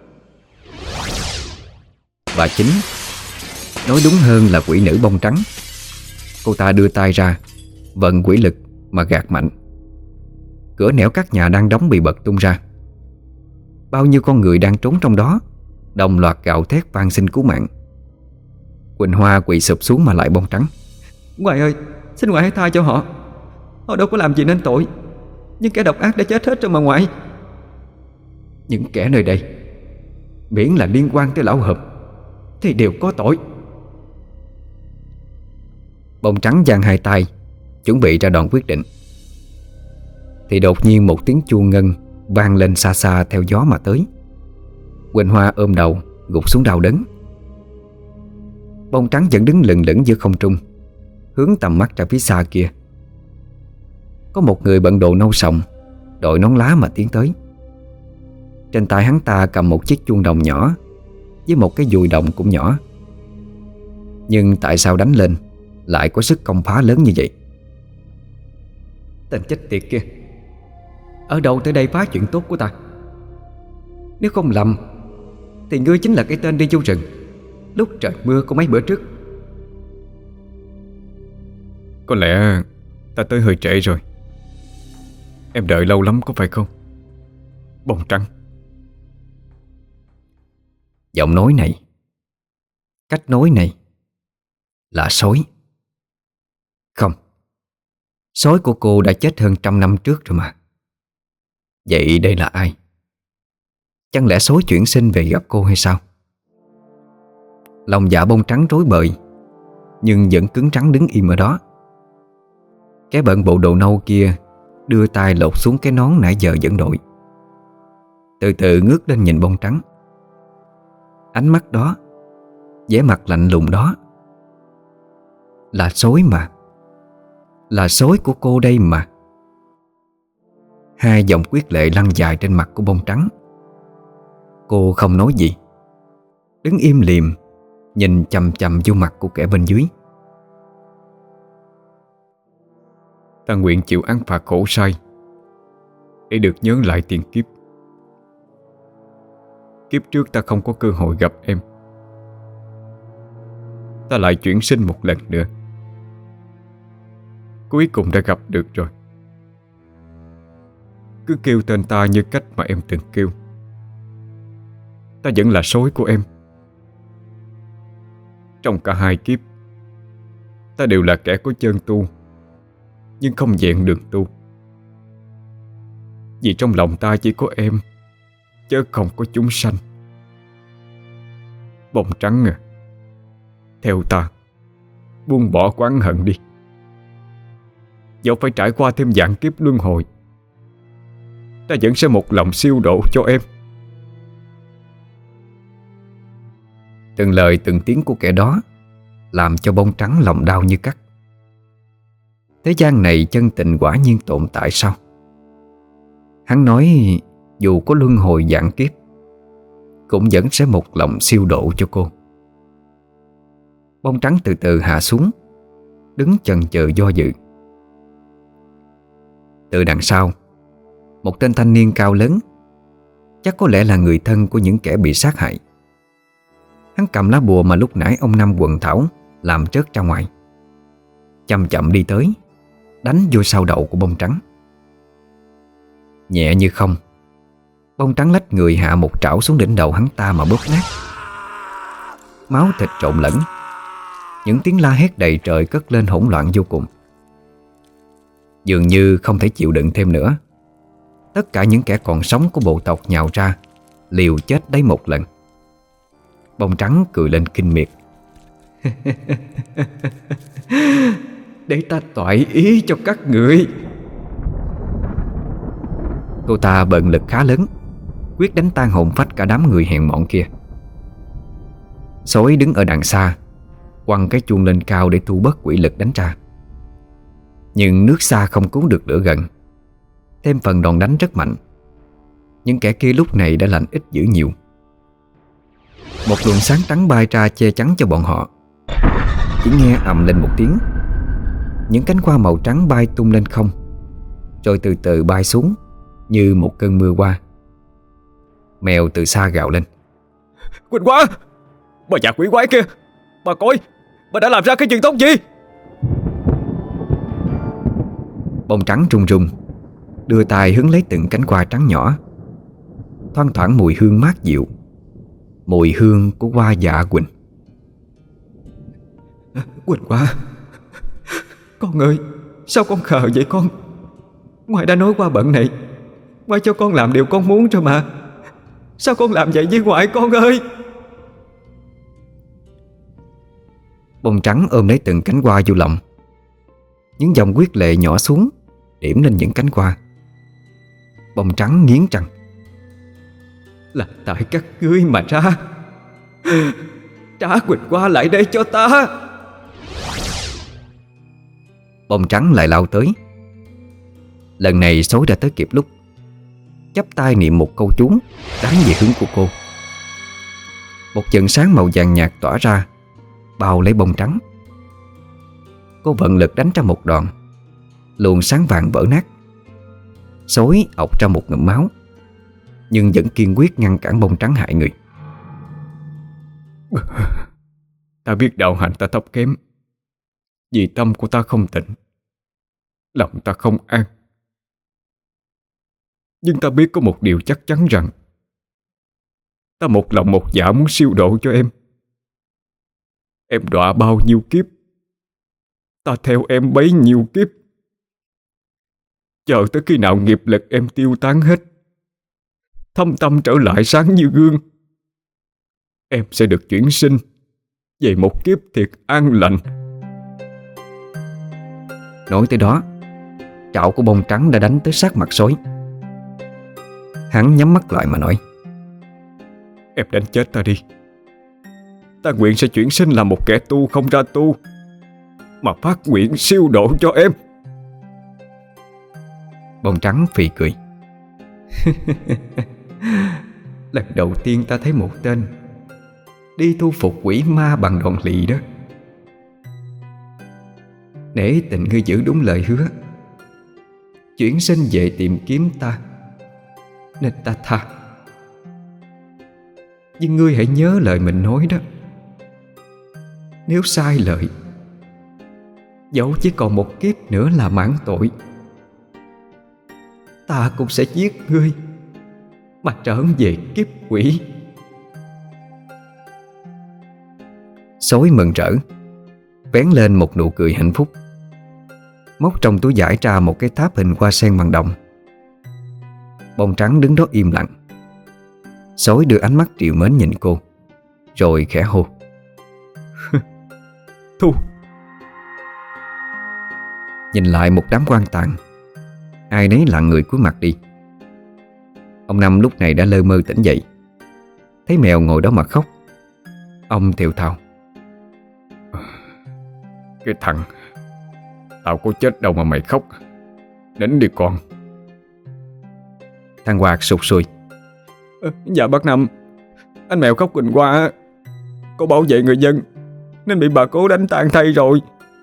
Bà Chính, nói đúng hơn là quỷ nữ bông trắng. Cô ta đưa tay ra, vận quỷ lực mà gạt mạnh. Cửa nẻo các nhà đang đóng bị bật tung ra. Bao nhiêu con người đang trốn trong đó đồng loạt gào thét van xin cứu mạng. Quỳnh Hoa quỳ sụp xuống mà lại bông trắng. Ngoại ơi, xin ngoại hãy tha cho họ. Họ đâu có làm gì nên tội. những kẻ độc ác đã chết hết rồi mà ngoại. Những kẻ nơi đây miễn là liên quan tới lão Hợp thì đều có tội. Bông trắng giang hai tay chuẩn bị ra đòn quyết định, thì đột nhiên một tiếng chuông ngân vang lên xa xa theo gió mà tới. Quỳnh Hoa ôm đầu gục xuống đau đớn. Bông trắng vẫn đứng lững lững giữa không trung, hướng tầm mắt ra phía xa kia. Có một người bận đồ nâu sòng, đội nón lá mà tiến tới. Trên tay hắn ta cầm một chiếc chuông đồng nhỏ với một cái dùi đồng cũng nhỏ. Nhưng tại sao đánh lên lại có sức công phá lớn như vậy? Tên chết tiệt kia, ở đâu tới đây phá chuyện tốt của ta? Nếu không lầm thì ngươi chính là cái tên đi du rừng lúc trời mưa của mấy bữa trước. Có lẽ ta tới hơi trễ rồi. Em đợi lâu lắm có phải không, Bông trắng? Giọng nói này, cách nói này là sói. Không, sói của cô đã chết hơn 100 năm trước rồi mà. Vậy đây là ai? Chẳng lẽ sói chuyển sinh về gặp cô hay sao? Lòng dạ bông trắng rối bời, nhưng vẫn cứng rắn đứng im ở đó. Cái bận bộ đồ nâu kia đưa tay lột xuống cái nón nãy giờ vẫn đội, từ từ ngước lên nhìn bông trắng. Ánh mắt đó, vẻ mặt lạnh lùng đó, là sói mà, là sói của cô đây mà. Hai dòng quyết lệ lăn dài trên mặt của bông trắng. Cô không nói gì, đứng im lìm nhìn chằm chằm vô mặt của kẻ bên dưới. Ta nguyện chịu án phạt khổ sai để được nhớ lại tiền kiếp. Kiếp trước ta không có cơ hội gặp em, ta lại chuyển sinh một lần nữa. Cuối cùng đã gặp được rồi. Cứ kêu tên ta như cách mà em từng kêu. Ta vẫn là sói của em. Trong cả hai kiếp, ta đều là kẻ có chân tu nhưng không vẹn đường tu. Vì trong lòng ta chỉ có em, chứ không có chúng sanh. Bông trắng à, theo ta, buông bỏ oán hận đi. Dẫu phải trải qua thêm vạn kiếp luân hồi, ta vẫn sẽ một lòng siêu độ cho em. Từng lời từng tiếng của kẻ đó làm cho bông trắng lòng đau như cắt. Thế gian này chân tình quả nhiên tồn tại sao? Hắn nói dù có luân hồi vạn kiếp cũng vẫn sẽ một lòng siêu độ cho cô. Bông trắng từ từ hạ xuống, đứng chần chừ do dự. Từ đằng sau, một tên thanh niên cao lớn, chắc có lẽ là người thân của những kẻ bị sát hại. Hắn cầm lá bùa mà lúc nãy ông Năm quần thảo làm rớt ra ngoài, chậm chậm đi tới, đánh vô sau đầu của bông trắng. Nhẹ như không, bông trắng lách người hạ một trảo xuống đỉnh đầu hắn ta mà bóp nát. Máu thịt trộn lẫn, những tiếng la hét đầy trời cất lên hỗn loạn vô cùng. Dường như không thể chịu đựng thêm nữa, tất cả những kẻ còn sống của bộ tộc nhào ra, liều chết đấy một lần. Bông trắng cười lên kinh miệt. Để ta toại ý cho các người. Cô ta bận lực khá lớn, quyết đánh tan hồn phách cả đám người hèn mọn kia. Sói đứng ở đằng xa, quăng cái chuông lên cao để thu bớt quỷ lực đánh ra. Nhưng nước xa không cứu được lửa gần, thêm phần đòn đánh rất mạnh. Những kẻ kia lúc này đã lạnh ít dữ nhiều. Một luồng sáng trắng bay ra che chắn cho bọn họ. Chỉ nghe ầm lên một tiếng, những cánh hoa màu trắng bay tung lên không, rồi từ từ bay xuống như một cơn mưa qua. Mèo từ xa gào lên. Quỳnh Hoa, bà già quỷ quái kia, bà coi, bà đã làm ra cái chuyện tốt gì? Bông trắng run run, đưa tay hứng lấy từng cánh hoa trắng nhỏ. Thoang thoảng mùi hương mát dịu, mùi hương của hoa dạ Quỳnh. Quỳnh Hoa, con ơi, sao con khờ vậy con? Ngoại đã nói qua bận này, ngoại cho con làm điều con muốn rồi mà. Sao con làm vậy với ngoại con ơi? Bông trắng ôm lấy từng cánh hoa vô lòng. Những dòng huyết lệ nhỏ xuống, điểm lên những cánh hoa. Bông trắng nghiến răng: Là tại các ngươi mà ra. Trả Quỳnh Hoa lại đây cho ta. Bông trắng lại lao tới. Lần này Sói đã tới kịp lúc, chắp tay niệm một câu chú đánh về hướng của cô. Một chùm sáng màu vàng nhạt tỏa ra, bao lấy bông trắng. Cô vận lực đánh ra một đòn, luồng sáng vàng vỡ nát. Sói ọc ra một ngụm máu, nhưng vẫn kiên quyết ngăn cản bông trắng hại người. Ta biết đạo hạnh ta thấp kém, vì tâm của ta không tịnh, lòng ta không an. Nhưng ta biết có một điều chắc chắn rằng ta một lòng một dạ muốn siêu độ cho em. Em đọa bao nhiêu kiếp, ta theo em bấy nhiêu kiếp. Chờ tới khi nào nghiệp lực em tiêu tán hết, thâm tâm trở lại sáng như gương, em sẽ được chuyển sinh về một kiếp thiệt an lành. Nói tới đó, trảo của bông trắng đã đánh tới sát mặt Sói. Hắn nhắm mắt lại mà nói: Em đánh chết ta đi. Ta nguyện sẽ chuyển sinh làm một kẻ tu không ra tu, mà phát nguyện siêu độ cho em. Bông trắng phì cười: Lần đầu tiên ta thấy một tên đi thu phục quỷ ma bằng đòn lì đó. Nể tình ngươi giữ đúng lời hứa, chuyển sinh về tìm kiếm ta, nên ta tha. Nhưng ngươi hãy nhớ lời mình nói đó. Nếu sai lời, dẫu chỉ còn một kiếp nữa là mãn tội, ta cũng sẽ giết ngươi mà trở về kiếp quỷ. Sói mừng rỡ, vén lên một nụ cười hạnh phúc, móc trong túi vải ra một cái tháp hình hoa sen bằng đồng. Bông trắng đứng đó im lặng. Sói đưa ánh mắt trìu mến nhìn cô, rồi khẽ hô: Thu. Nhìn lại một đám quan tàn, ai nấy lặng người cúi mặt đi. Ông Năm lúc này đã lơ mơ tỉnh dậy, thấy mèo ngồi đó mà khóc. Ông thều thào: Cái thằng, tao có chết đâu mà mày khóc. Đến đi con. Thằng Hoạt sụt sùi: Dạ bác Năm, anh mèo khóc Quỳnh Hoa cô bảo vệ người dân nên bị bà cố đánh tan thay rồi.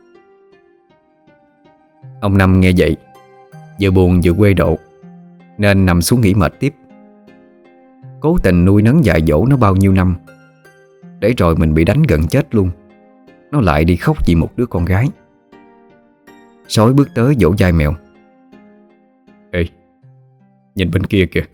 Ông Năm nghe vậy, vừa buồn vừa quê độ, nên nằm xuống nghỉ mệt tiếp. Cố tình nuôi nấng dạy dỗ nó bao nhiêu năm, để rồi mình bị đánh gần chết luôn, nó lại đi khóc vì một đứa con gái. Sói bước tới vỗ vai mèo: Ê, nhìn bên kia kìa.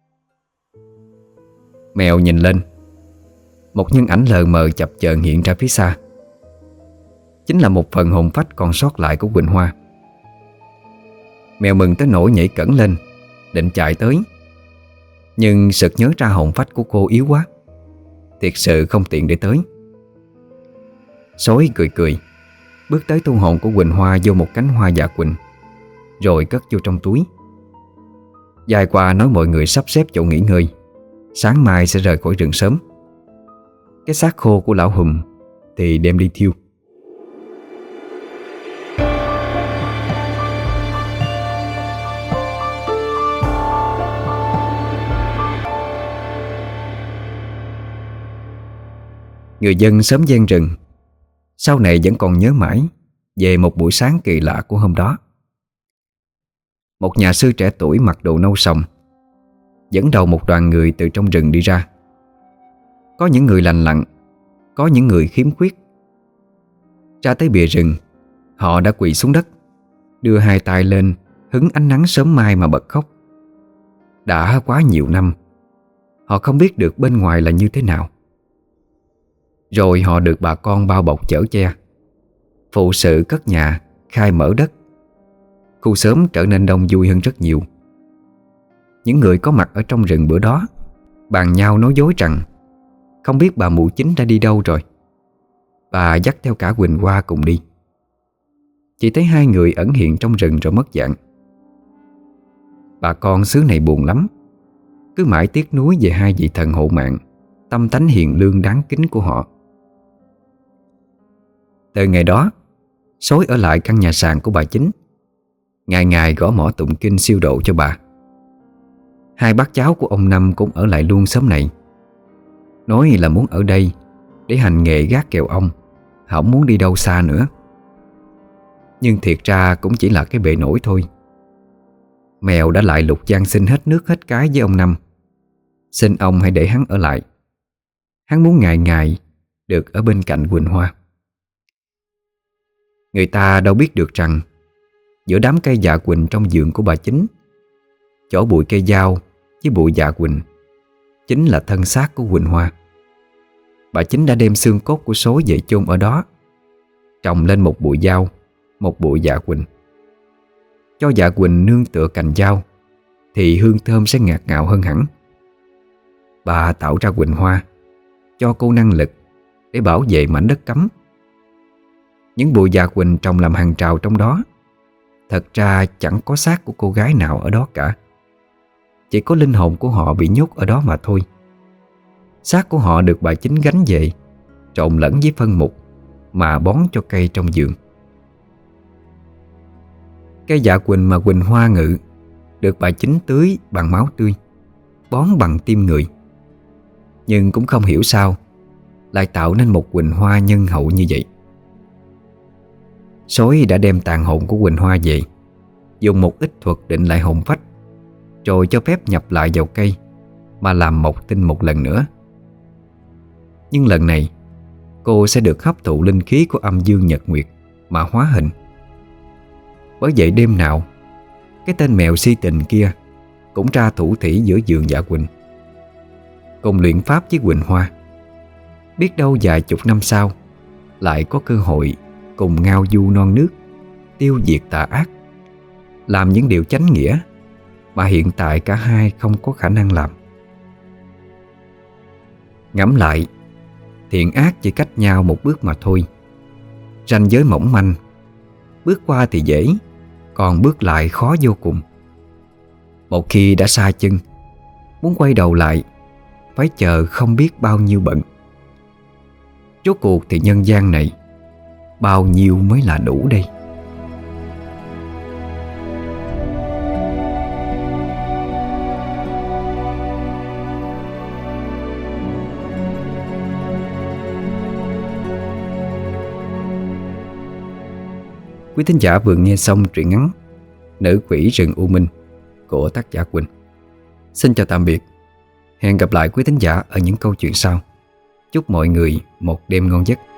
Mèo nhìn lên. Một nhân ảnh lờ mờ chập chờn hiện ra phía xa. Chính là một phần hồn phách còn sót lại của Quỳnh Hoa. Mèo mừng tới nỗi nhảy cẫng lên, định chạy tới, nhưng sực nhớ ra hồn phách của cô yếu quá, thiệt sự không tiện để tới. Sói cười cười, bước tới thu hồn của Quỳnh Hoa vô một cánh hoa dạ quỳnh, rồi cất vô trong túi. Dài qua nói mọi người sắp xếp chỗ nghỉ ngơi, sáng mai sẽ rời khỏi rừng sớm. Cái xác khô của lão Hùm thì đem đi thiêu. Người dân xóm gian rừng sau này vẫn còn nhớ mãi về một buổi sáng kỳ lạ của hôm đó. Một nhà sư trẻ tuổi mặc đồ nâu sòng dẫn đầu một đoàn người từ trong rừng đi ra. Có những người lành lặn, có những người khiếm khuyết. Ra tới bìa rừng, họ đã quỳ xuống đất, đưa hai tay lên hứng ánh nắng sớm mai mà bật khóc. Đã quá nhiều năm, họ không biết được bên ngoài là như thế nào. Rồi họ được bà con bao bọc chở che, phụ sự cất nhà, khai mở đất. khu xóm trở nên đông vui hơn rất nhiều. Những người có mặt ở trong rừng bữa đó bàn nhau nói dối rằng không biết bà mụ chính đã đi đâu rồi. Bà dắt theo cả Quỳnh Hoa cùng đi. Chỉ thấy hai người ẩn hiện trong rừng rồi mất dạng. Bà con xứ này buồn lắm, cứ mãi tiếc nuối về hai vị thần hộ mạng, tâm tánh hiền lương đáng kính của họ. Từ ngày đó, Sói ở lại căn nhà sàn của bà chính, ngày ngày gõ mõ tụng kinh siêu độ cho bà. Hai bác cháu của ông Năm cũng ở lại luôn xóm này, nói là muốn ở đây để hành nghề gác kèo ong, không muốn đi đâu xa nữa. Nhưng thiệt ra cũng chỉ là cái bề nổi thôi. Mèo đã lại lục gian xin hết nước hết cái với ông Năm, xin ông hãy để hắn ở lại. Hắn muốn ngày ngày được ở bên cạnh Quỳnh Hoa. Người ta đâu biết được rằng giữa đám cây dạ quỳnh trong vườn của bà chính, chỗ bụi cây dao với bụi dạ quỳnh chính là thân xác của Quỳnh Hoa. Bà chính đã đem xương cốt của Số về chôn ở đó, trồng lên một bụi dao, một bụi dạ quỳnh. Cho dạ quỳnh nương tựa cành dao thì hương thơm sẽ ngạt ngào hơn hẳn. Bà tạo ra Quỳnh Hoa, cho cô năng lực để bảo vệ mảnh đất cấm. Những bụi dạ quỳnh trồng làm hàng rào trong đó, thật ra chẳng có xác của cô gái nào ở đó cả. Chỉ có linh hồn của họ bị nhốt ở đó mà thôi. Xác của họ được bà chính gánh về, trộn lẫn với phân mục mà bón cho cây trong vườn. Cây dạ quỳnh mà Quỳnh Hoa ngự được bà chính tưới bằng máu tươi, bón bằng tim người. Nhưng cũng không hiểu sao lại tạo nên một Quỳnh Hoa nhân hậu như vậy. Sói đã đem tàn hồn của Quỳnh Hoa về, dùng một ít thuật định lại hồn phách, rồi cho phép nhập lại vào cây mà làm mọc tinh một lần nữa. Nhưng lần này cô sẽ được hấp thụ linh khí của âm dương nhật nguyệt mà hóa hình. Bởi vậy đêm nào cái tên mèo si tình kia cũng ra thủ thỉ giữa vườn dạ quỳnh, cùng luyện pháp với Quỳnh Hoa. Biết đâu vài chục năm sau lại có cơ hội cùng ngao du non nước, tiêu diệt tà ác, làm những điều chánh nghĩa mà hiện tại cả hai không có khả năng làm. Ngẫm lại, thiện ác chỉ cách nhau một bước mà thôi. Ranh giới mỏng manh, bước qua thì dễ, còn bước lại khó vô cùng. Một khi đã xa chân, muốn quay đầu lại phải chờ không biết bao nhiêu bận. Rốt cuộc thì nhân gian này bao nhiêu mới là đủ đây? Quý thính giả vừa nghe xong truyện ngắn Nữ quỷ rừng U Minh của tác giả Quỳnh. Xin chào tạm biệt. Hẹn gặp lại quý thính giả ở những câu chuyện sau. Chúc mọi người một đêm ngon giấc.